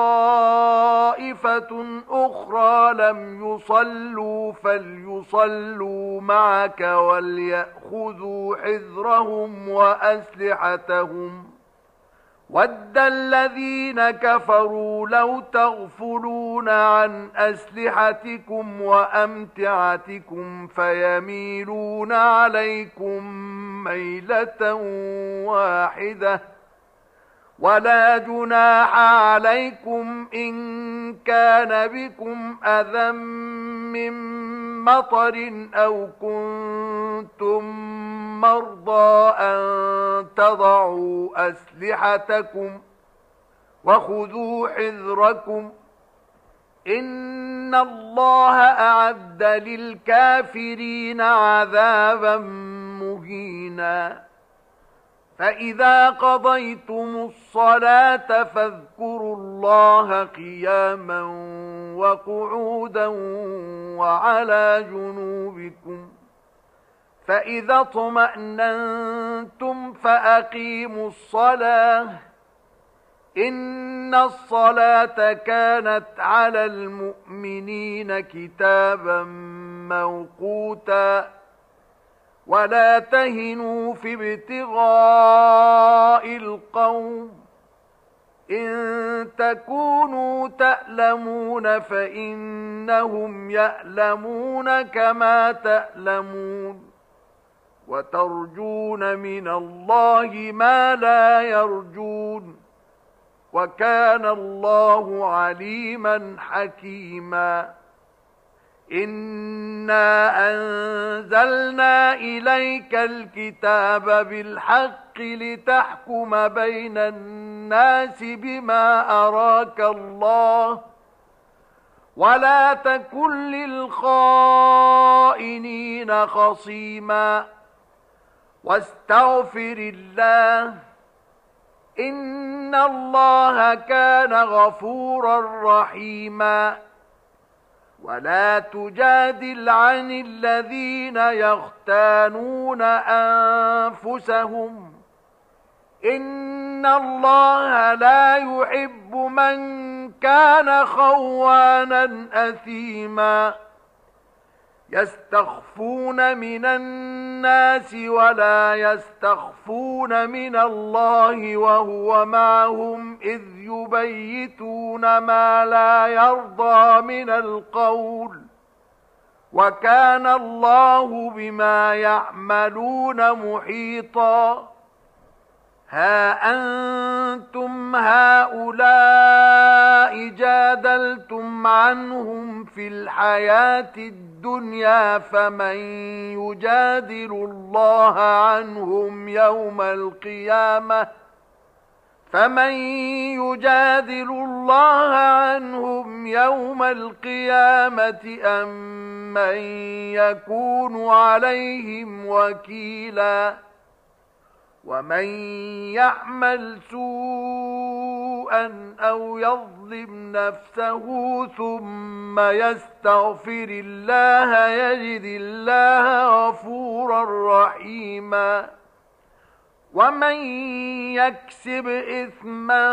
طائفة أخرى لم يصلوا فليصلوا معك وليأخذوا حذرهم وأسلحتهم وَدَّ الَّذِينَ كَفَرُوا لَوْ تَغْفُلُونَ عَنْ أَسْلِحَتِكُمْ وَأَمْتِعَتِكُمْ فَيَمِيلُونَ عَلَيْكُمْ مَيْلَةً وَاحِدَةً وَلَا جُنَاحَ عَلَيْكُمْ إِن كَانَ بِكُمْ أَذًى مِّن مَّطَرٍ أَوْ كُنتُم مَّرْضَىٰ أَن تَضَعُوا أَسْلِحَتَكُمْ وَخُذُوا حِذْرَكُمْ إِنَّ اللَّهَ أَعَدَّ لِلْكَافِرِينَ عَذَابًا مُّهِينًا فَإِذَا قَضَيْتُمُ الصَّلَاةَ فاذكروا اللَّهَ قِيَامًا وَقُعُودًا وَعَلَى جُنُوبِكُمْ فَإِذَا اطْمَأْنَنتُمْ فَأَقِيمُوا الصَّلَاةَ إِنَّ الصَّلَاةَ كَانَتْ عَلَى الْمُؤْمِنِينَ كِتَابًا مَّوْقُوتًا وَلَا تَهِنُوا فِي ابْتِغَاءِ الْقَوْمِ إِن تَكُونُوا تَأْلَمُونَ فَإِنَّهُمْ يَأْلَمُونَ كَمَا تَأْلَمُونَ وَتَرْجُونَ مِنَ اللَّهِ مَا لَا يَرْجُونَ وَكَانَ اللَّهُ عَلِيمًا حَكِيمًا إِنَّا أَنزَلْنَا إِلَيْكَ الْكِتَابَ بِالْحَقِّ لِتَحْكُمَ بَيْنَ النَّاسِ بِمَا أَرَاكَ اللَّهُ وَلَا تَكُن لِّلْخَائِنِينَ خَصِيمًا وَاسْتَغْفِرِ اللَّهَ إِنَّ اللَّهَ كَانَ غَفُورًا رَّحِيمًا وَلَا تُجَادِلْ عَنِ الَّذِينَ يَخْتَانُونَ أَنفُسَهُمْ إِنَّ اللَّهَ لَا يُحِبُّ مَن كَانَ خَوَّانًا أَثِيمًا يَسْتَخْفُونَ مِنَ النَّاسِ وَلَا يَسْتَخْفُونَ مِنَ اللَّهِ وَهُوَ مَعَهُمْ إِذْ يُبَيِّتُونَ مَا لَا يَرْضَىٰ مِنَ الْقَوْلِ وَكَانَ اللَّهُ بِمَا يَعْمَلُونَ مُحِيطًا ها أنتم هؤلاء جادلتم عنهم في الحياة الدنيا فمن يجادل الله عنهم يوم القيامة فمن يجادل الله عنهم يوم القيامة أم من يكون عليهم وكيلا ومن يعمل سوءا أو يظلم نفسه ثم يستغفر الله يجد الله غفورا رحيما ومن يكسب إثما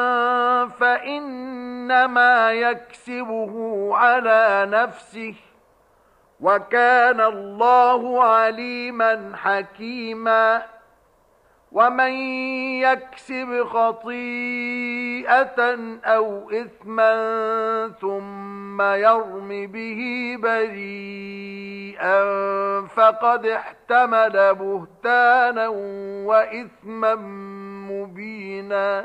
فإنما يكسبه على نفسه وكان الله عليما حكيما ومن يكسب خطيئة أو إثما ثم يرم به بريئا فقد احتمل بهتانا وإثما مبينا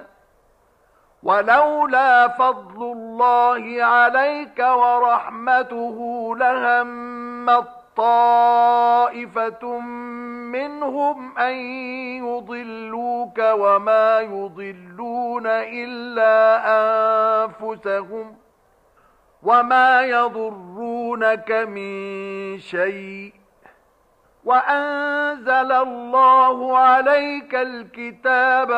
ولولا فضل الله عليك ورحمته لهمت طائفة منهم أن يضلوك وما يضلون إلا أنفسهم وما يضرونك من شيء وأنزل الله عليك الكتاب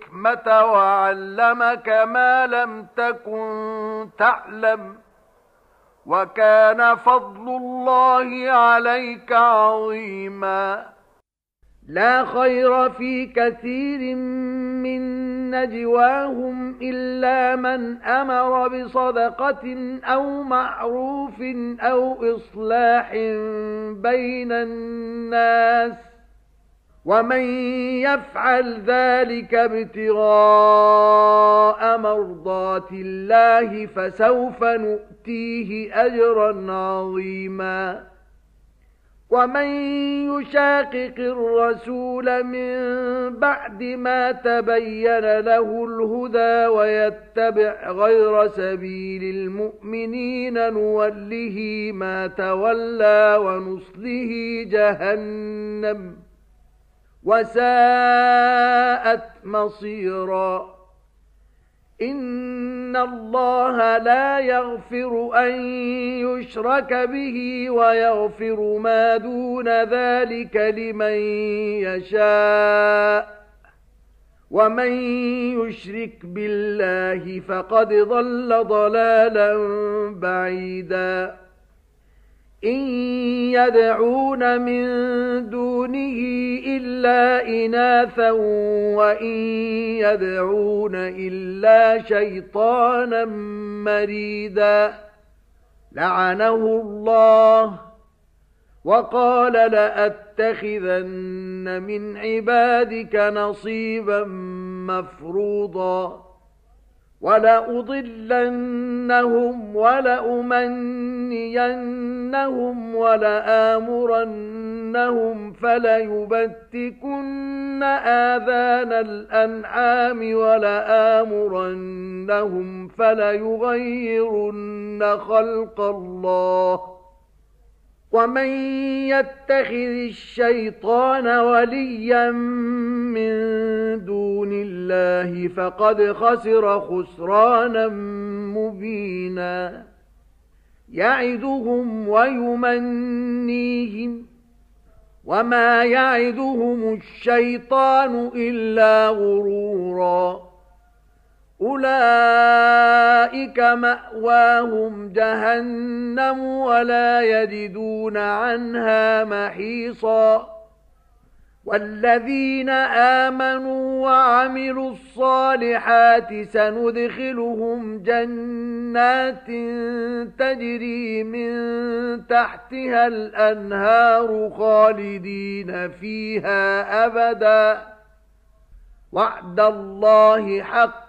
والحكمة وعلمك ما لم تكن تعلم وكان فضل الله عليك عظيما. لا خير في كثير من نجواهم إلا من أمر بصدقة أو معروف أو إصلاح بين الناس، ومن يفعل ذلك ابتغاء مرضات الله فسوف نؤتيه أجرا عظيما. ومن يشاقق الرسول من بعد ما تبين له الهدى ويتبع غير سبيل المؤمنين نوله ما تولى ونصله جهنم وساءت مصيرا. إن الله لا يغفر أن يشرك به ويغفر ما دون ذلك لمن يشاء، ومن يشرك بالله فقد ضل ضلالا بعيدا. إن يدعون من دونه إلا إناثا وإن يدعون إلا شيطانا مريدا لعنه الله وقال لأتخذن من عبادك نصيبا مفروضا ولأضلنهم ولأمنينهم ولآمرنهم فليبتكن آذان الأنعام ولآمرنهم فليغيرن خلق الله. ومن يتخذ الشيطان وليا من دون الله فقد خسر خسرانا مبينا. يعدهم ويمنيهم وما يعدهم الشيطان إلا غرورا. أولئك مأواهم جهنم ولا يجدون عنها محيصا. والذين آمنوا وعملوا الصالحات سندخلهم جنات تجري من تحتها الأنهار خالدين فيها أبدا وعد الله حقا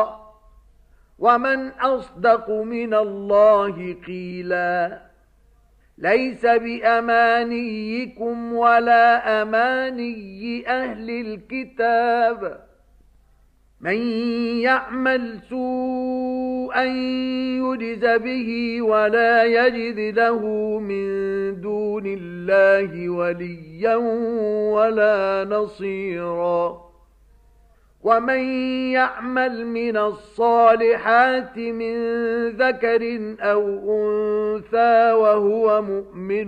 ومن أصدق من الله قيلا. ليس بأمانيكم ولا أماني أهل الكتاب. من يعمل سوءا يجز به ولا يجد له من دون الله وليا ولا نصيرا. ومن يعمل من الصالحات من ذكر أو أنثى وهو مؤمن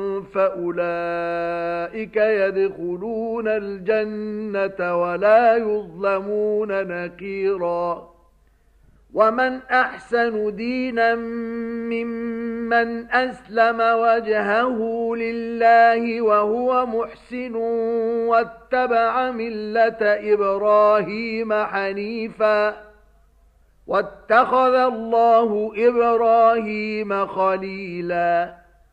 فأولئك يدخلون الجنة ولا يظلمون نقيرا. ومن أحسن دينا ممن أسلم وجهه لله وهو محسن واتبع ملة إبراهيم حنيفا واتخذ الله إبراهيم خليلا.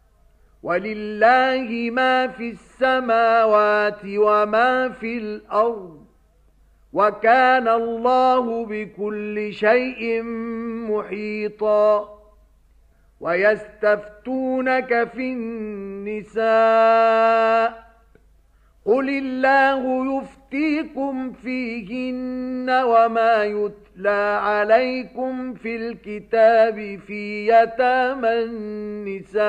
ولله ما في السماوات وما في الأرض وكان الله بكل شيء محيطا. ويستفتونك في النساء قل الله يفتيكم فيهن وما يتلى عليكم في الكتاب في يتامى النساء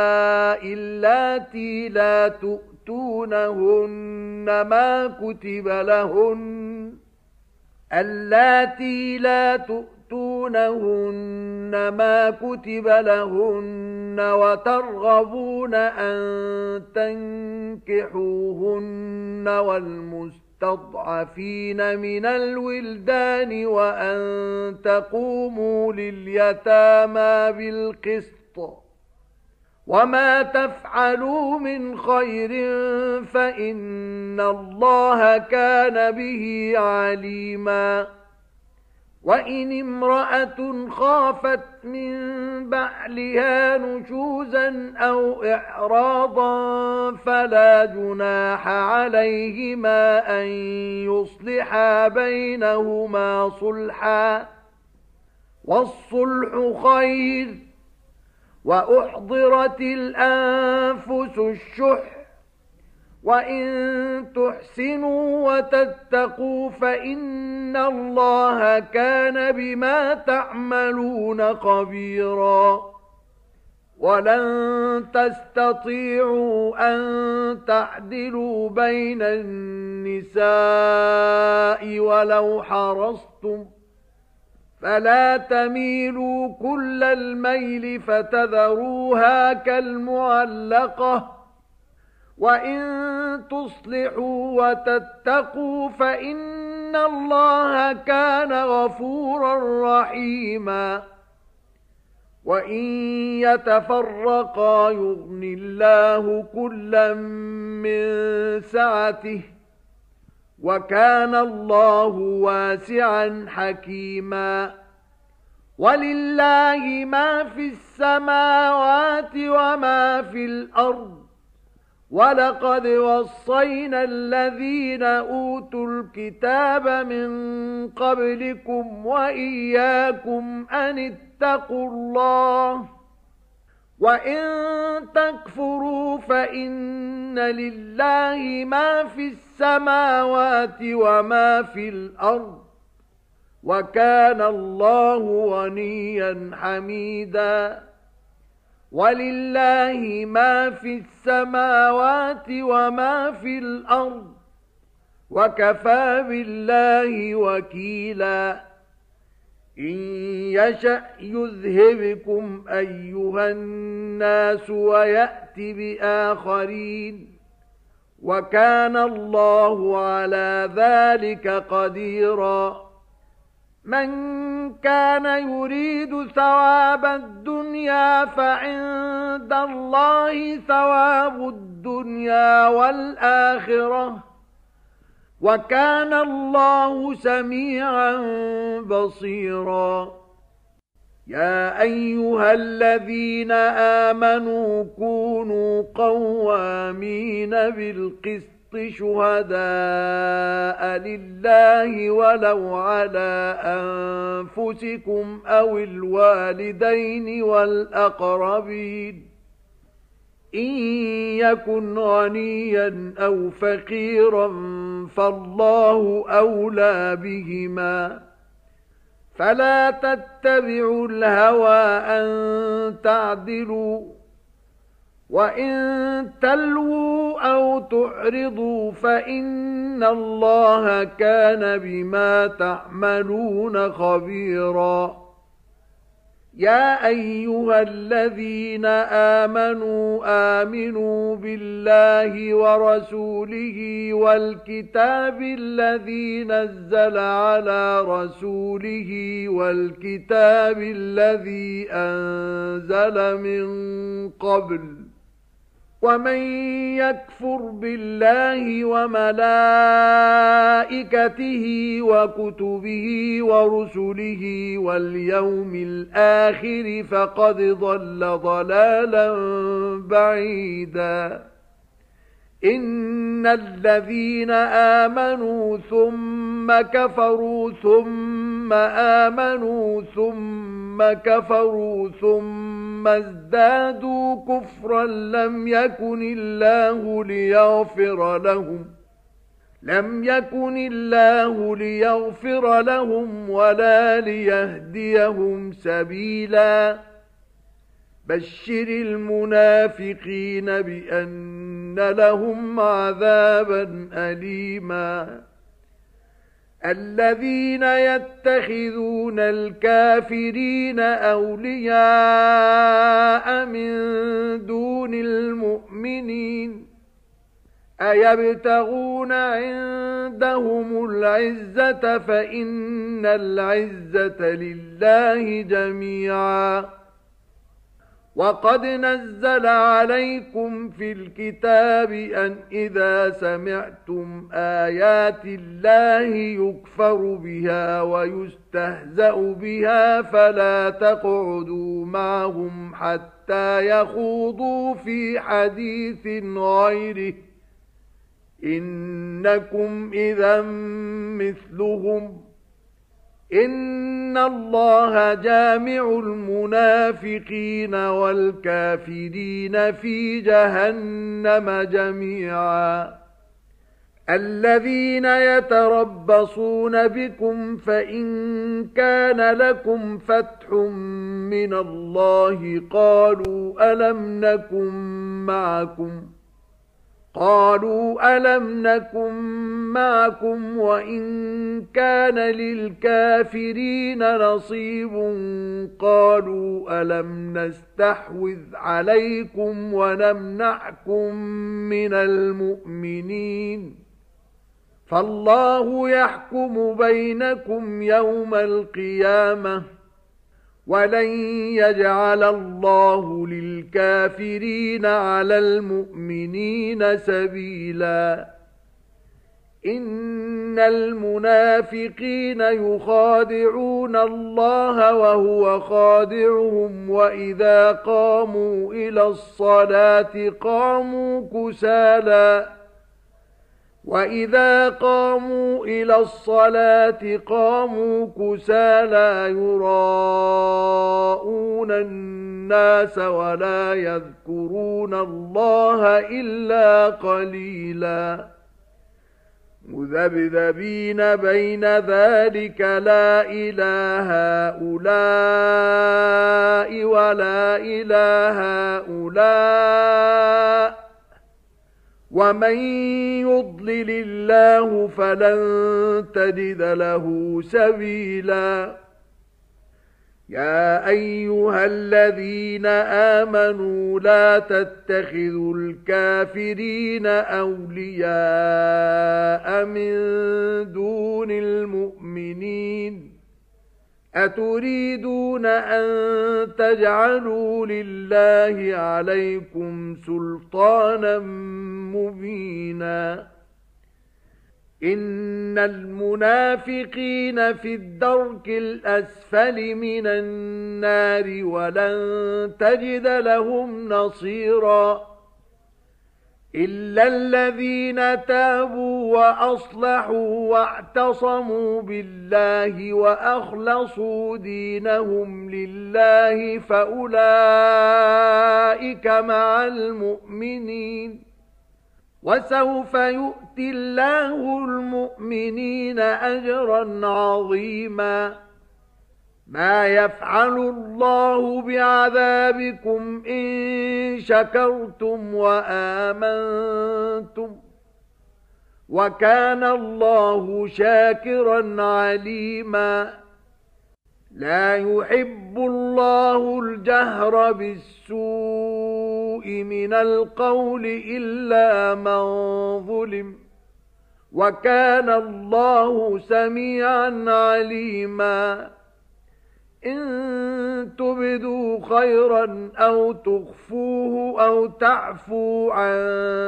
اللاتي لا تؤتونهن ما كتب لهن اللاتي لا تؤتونهن ما كتب لهن وترغبون أن تنكحوهن والمستضعفين من الولدان وأن تقوموا لليتامى بالقسط وما تفعلوا من خير فإن الله كان به عليما وإن امرأة خافت من بعلها نشوزا أو إعراضا فلا جناح عليهما أن يصلحا بينهما صلحا والصلح خير وأحضرت الأنفس الشح وإن تحسنوا وتتقوا فإن الله كان بما تعملون خبيرا ولن تستطيعوا أن تعدلوا بين النساء ولو حرصتم فلا تميلوا كل الميل فتذروها كالمعلقة وإن تصلحوا وتتقوا فإن الله كان غفورا رحيما وإن يتفرقا يغن الله كلا من سعته وكان الله واسعا حكيما ولله ما في السماوات وما في الأرض ولقد وصينا الذين أوتوا الكتاب من قبلكم وإياكم أن اتقوا الله وإن تكفروا فإن لله ما في السماوات وما في الأرض وكان الله غنيا حميدا ولله ما في السماوات وما في الأرض وكفى بالله وكيلا إن يشأ يذهبكم أيها الناس ويأتي بآخرين وكان الله على ذلك قديرا من كان يريد ثواب الدنيا فعند الله ثواب الدنيا والآخرة وكان الله سميعا بصيرا يا أيها الذين آمنوا كونوا قوامين بالقسط شهداء لله ولو على أنفسكم أو الوالدين والأقربين إن يكن غنيا أو فقيرا فالله أولى بهما فلا تتبعوا الهوى أن تعدلوا وإن تلووا أو تعرضوا فإن الله كان بما تعملون خبيرا يا أيها الذين آمنوا آمنوا بالله ورسوله والكتاب الذي نزل على رسوله والكتاب الذي أنزل من قبل ومن يكفر بالله وملائكته وكتبه ورسله واليوم الآخر فقد ضل ضلالا بعيدا إن الذين آمنوا ثم كفروا ثم آمنوا ثم كفروا ثم ازدادوا كفرا لم يكن الله ليغفر لهم لم يكن الله ليغفر لهم ولا ليهديهم سبيلا بشر المنافقين بأن لهم عذابا أليما الذين يتخذون الكافرين أولياء من دون المؤمنين أيبتغون عندهم العزة فإن العزة لله جميعا وقد نزل عليكم في الكتاب أن إذا سمعتم آيات الله يكفر بها ويستهزأ بها فلا تقعدوا معهم حتى يخوضوا في حديث غيره إنكم إذا مثلهم إن الله جامع المنافقين والكافرين في جهنم جميعا الذين يتربصون بكم فإن كان لكم فتح من الله قالوا ألم نكن معكم قالوا ألم نكن معكم وإن كان للكافرين نصيب قالوا ألم نستحوذ عليكم ونمنعكم من المؤمنين فالله يحكم بينكم يوم القيامة ولن يجعل الله للكافرين على المؤمنين سبيلا إن المنافقين يخادعون الله وهو خادعهم وإذا قاموا إلى الصلاة قاموا كسالى وَإِذَا قَامُوا إِلَى الصَّلَاةِ قَامُوا كُسَالَى يُرَاءُونَ النَّاسَ وَلَا يَذْكُرُونَ اللَّهَ إِلَّا قَلِيلًا مُذَبذَبِينَ بَيْنَ ذَلِكَ لَا إِلَى هَؤُلَاءِ وَلَا إِلَى هَؤُلَاءِ وَمَن يُضْلِلِ اللَّهُ فَلَن تَجِدَ لَهُ سَبِيلًا يَا أَيُّهَا الَّذِينَ آمَنُوا لَا تَتَّخِذُوا الْكَافِرِينَ أَوْلِيَاءَ مِن دُونِ الْمُؤْمِنِينَ أتريدون أن تجعلوا لله عليكم سلطانا مبينا إن المنافقين في الدرك الأسفل من النار ولن تجد لهم نصيرا إلا الذين تابوا وأصلحوا واعتصموا بالله وأخلصوا دينهم لله فأولئك مع المؤمنين وسوف يؤتي الله المؤمنين أجرا عظيما ما يفعل الله بعذابكم إن شكرتم وآمنتم وكان الله شاكرا عليما لا يحب الله الجهر بالسوء من القول إلا من ظلم وكان الله سميعا عليما إن تبدوا خيرا أو تخفوه أو تعفو عن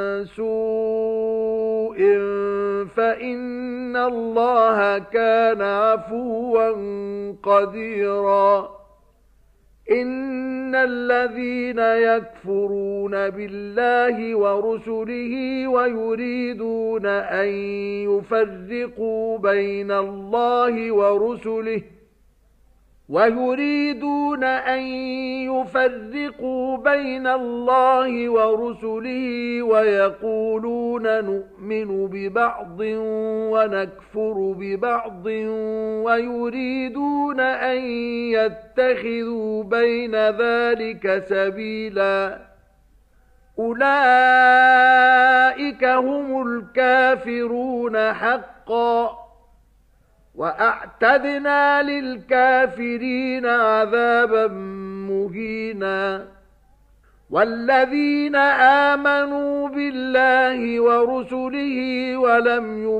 سوء فإن الله كان عفوا قديرا إن الذين يكفرون بالله ورسله ويريدون أن يفرقوا بين الله ورسله ويريدون أن يفرقوا بين الله ورسله ويقولون نؤمن ببعض ونكفر ببعض ويريدون أن يتخذوا بين ذلك سبيلا أولئك هم الكافرون حقا وأعتدنا للكافرين عذابا مهينا والذين آمنوا بالله ورسله ولم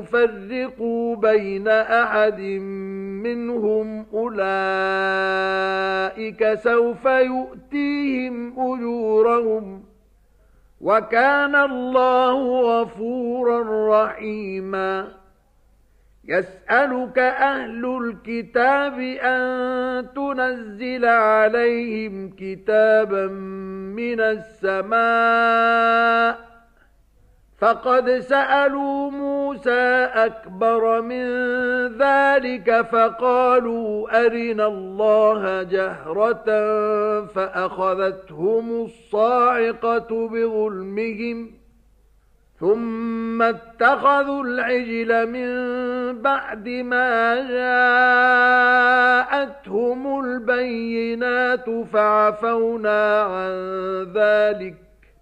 يفرقوا بين أحد منهم أولئك أولئك سوف يؤتيهم أجورهم وكان الله غفورا رحيما يسألك أهل الكتاب أن تنزل عليهم كتابا من السماء فقد سألوا موسى أكبر من ذلك فقالوا أرنا الله جهرة فأخذتهم الصاعقة بظلمهم ثم اتخذوا العجل من بعد ما جاءتهم البينات فعفونا عن ذلك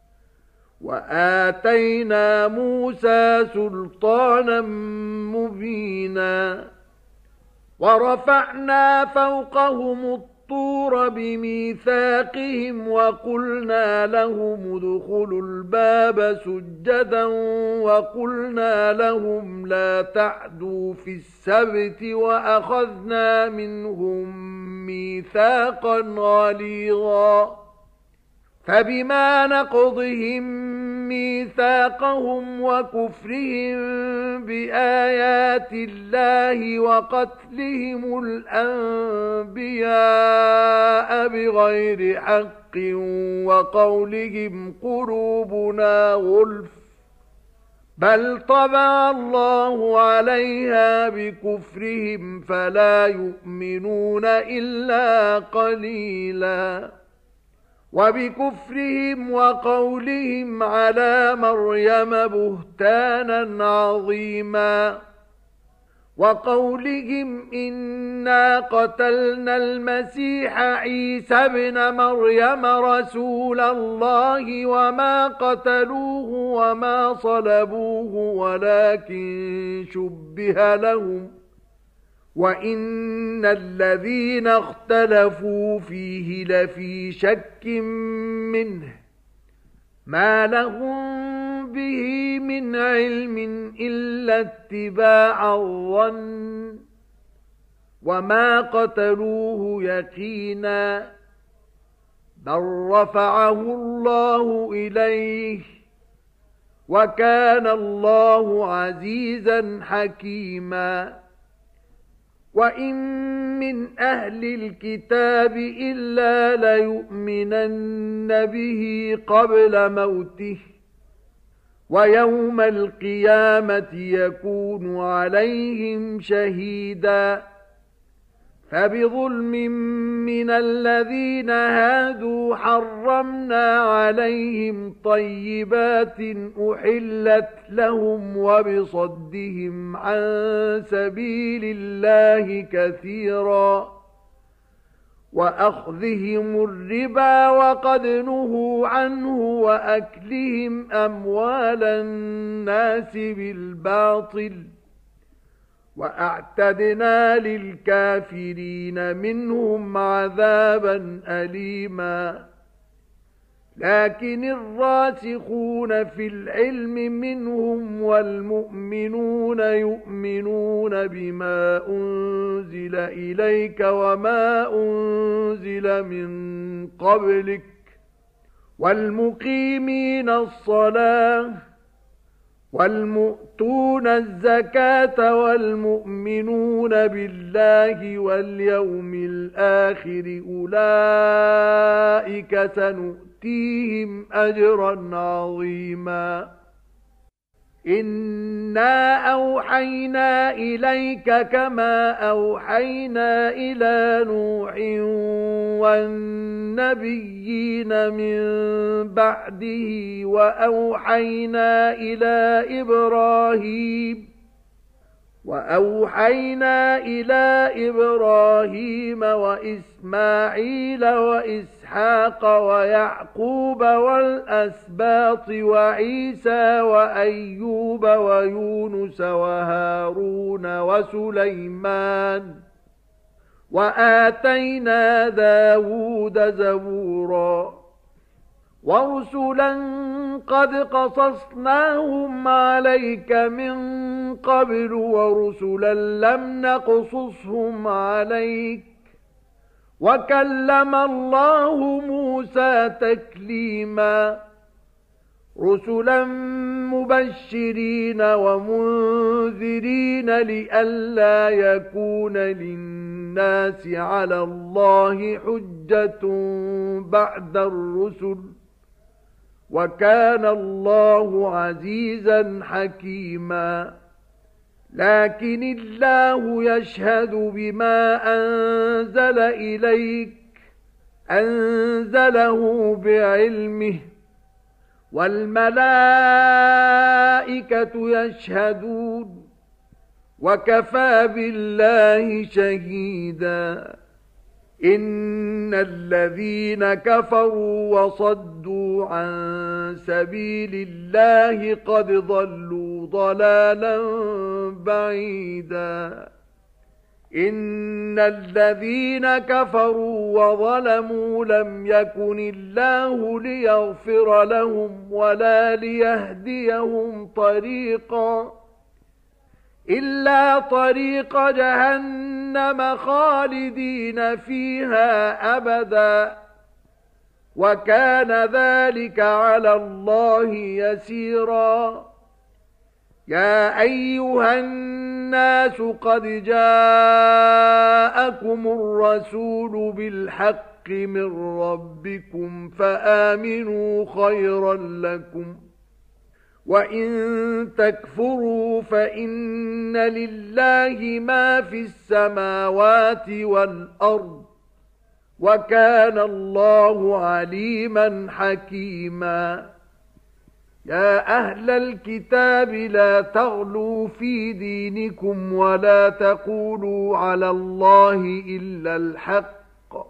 وآتينا موسى سلطانا مبينا ورفعنا فوقهم الطور بميثاقهم وقلنا لهم ادخلوا الباب سجدا وقلنا لهم لا تعدوا في السبت وأخذنا منهم ميثاقا غليظا فبما نقضهم ميثاقهم وكفرهم بآيات الله وقتلهم الأنبياء بغير حق وقولهم قلوبنا غلف بل طبع الله عليها بكفرهم فلا يؤمنون إلا قليلا وبكفرهم وقولهم على مريم بهتانا عظيما وقولهم إنا قتلنا المسيح عيسى ابن مريم رسول الله وما قتلوه وما صلبوه ولكن شبه لهم وَإِنَّ الَّذِينَ اخْتَلَفُوا فِيهِ لَفِي شَكٍّ مِّنْهِ مَا لَهُم بِهِ مِنْ عِلْمٍ إِلَّا اتِّبَاعَ الظَّنِّ وَمَا قَتَلُوهُ يَقِينًا بَلْ رَفَعَهُ اللَّهُ إِلَيْهِ وَكَانَ اللَّهُ عَزِيزًا حَكِيمًا وَإِن مِّنْ أَهْلِ الْكِتَابِ إِلَّا لَيُؤْمِنَنَّ بِهِ قَبْلَ مَوْتِهِ وَيَوْمَ الْقِيَامَةِ يَكُونُ عَلَيْهِمْ شَهِيدًا فَبِظُلْمٍ مِّنَ الَّذِينَ هَادُوا حَرَّمْنَا عَلَيْهِمْ طَيِّبَاتٍ أُحِلَّتْ لَهُمْ وَبِصَدِّهِمْ عَن سَبِيلِ اللَّهِ كَثِيرًا وَأَخْذِهِمُ الرِّبَا وَقَدْ نُهُوا عَنْهُ وَأَكْلِهِمْ أَمْوَالَ النَّاسِ بِالْبَاطِلِ وَأَعْتَدْنَا لِلْكَافِرِينَ مِنْهُمْ عَذَابًا أَلِيمًا لكن الراسخون في العلم منهم والمؤمنون يؤمنون بما أنزل إليك وما أنزل من قبلك والمقيمين الصلاة والمؤتون الزكاة والمؤمنون بالله واليوم الآخر أولئك سنؤتيهم أجرا عظيما إنا أوحينا إليك كما أوحينا إلى نوح والنبيين من بعده وأوحينا إلى إبراهيم وأوحينا إلى إبراهيم وإسماعيل وإسحاق ويعقوب والأسباط وعيسى وأيوب ويونس وهارون وسليمان وآتينا داود زبورا ورسلا قد قصصناهم عليك من قبل ورسلا لم نقصصهم عليك وكلم الله موسى تكليما رسلا مبشرين ومنذرين لئلا يكون للناس على الله حجة بعد الرسل وكان الله عزيزا حكيما لكن الله يشهد بما أنزل إليك أنزله بعلمه والملائكة يشهدون وكفى بالله شهيدا إن الذين كفروا وصدوا عن سبيل الله قد ضلوا ضلالا بعيدا إن الذين كفروا وظلموا لم يكن الله ليغفر لهم ولا ليهديهم طريقا إلا طريق جهنم خالدين فيها أبدا وكان ذلك على الله يسيرا يا أيها الناس قد جاءكم الرسول بالحق من ربكم فآمنوا خيرا لكم وإن تكفروا فإن لله ما في السماوات والأرض وكان الله عليما حكيما يا أهل الكتاب لا تغلوا في دينكم ولا تقولوا على الله إلا الحق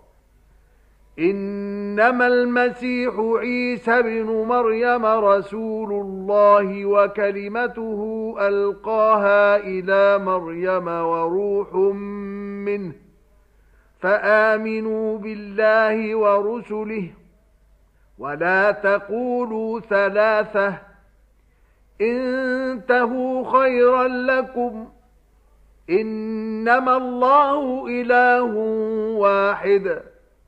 إنما المسيح عيسى بن مريم رسول الله وكلمته ألقاها إلى مريم وروح منه فآمنوا بالله ورسله ولا تقولوا ثلاثة انتهوا خيرا لكم إنما الله إله واحد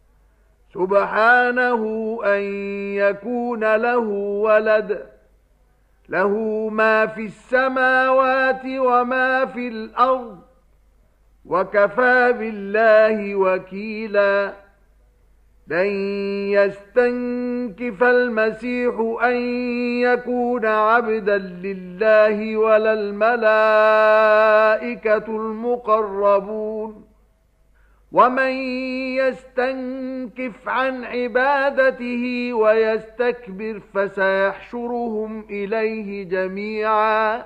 سبحانه أن يكون له ولد له ما في السماوات وما في الأرض وكفى بالله وكيلا لن يستنكف المسيح أن يكون عبدا لله ولا الملائكة المقربون ومن يستنكف عن عبادته ويستكبر فسيحشرهم إليه جميعا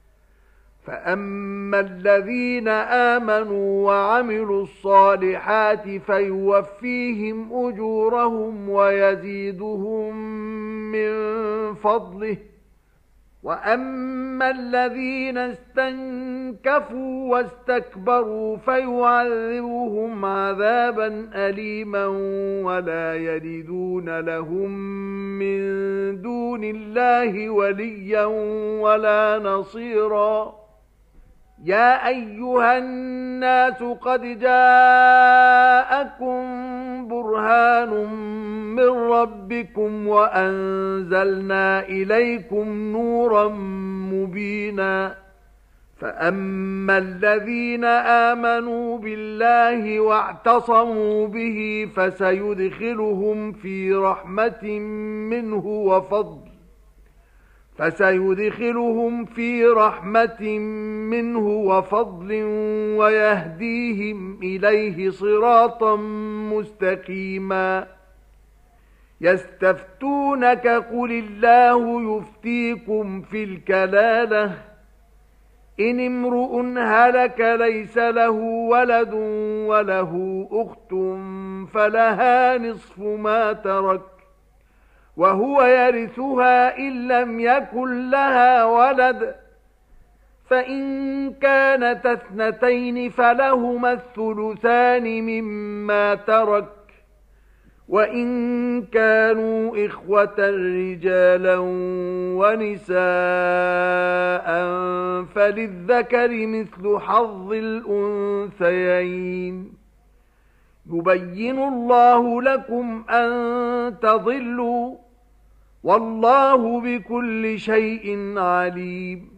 فأما الذين آمنوا وعملوا الصالحات فيوفيهم أجورهم ويزيدهم من فضله وأما الذين استنكفوا واستكبروا فيعذبهم عذابا أليما ولا يجدون لهم من دون الله وليا ولا نصيرا يا أيها الناس قد جاءكم برهان من ربكم وأنزلنا إليكم نورا مبينا فأما الذين آمنوا بالله واعتصموا به فسيدخلهم في رحمة منه وفضل فسيدخلهم في رحمة منه وفضل ويهديهم إليه صراطا مستقيما يستفتونك قل الله يفتيكم في الكلالة إن امرؤ هلك ليس له ولد وله أخت فلها نصف ما ترك وهو يرثها إن لم يكن لها ولد فإن كانت اثنتين فلهما الثلثان مما ترك وإن كانوا إخوة رجالا ونساء فللذكر مثل حظ الأنثيين يبين الله لكم أن تضلوا والله بكل شيء عليم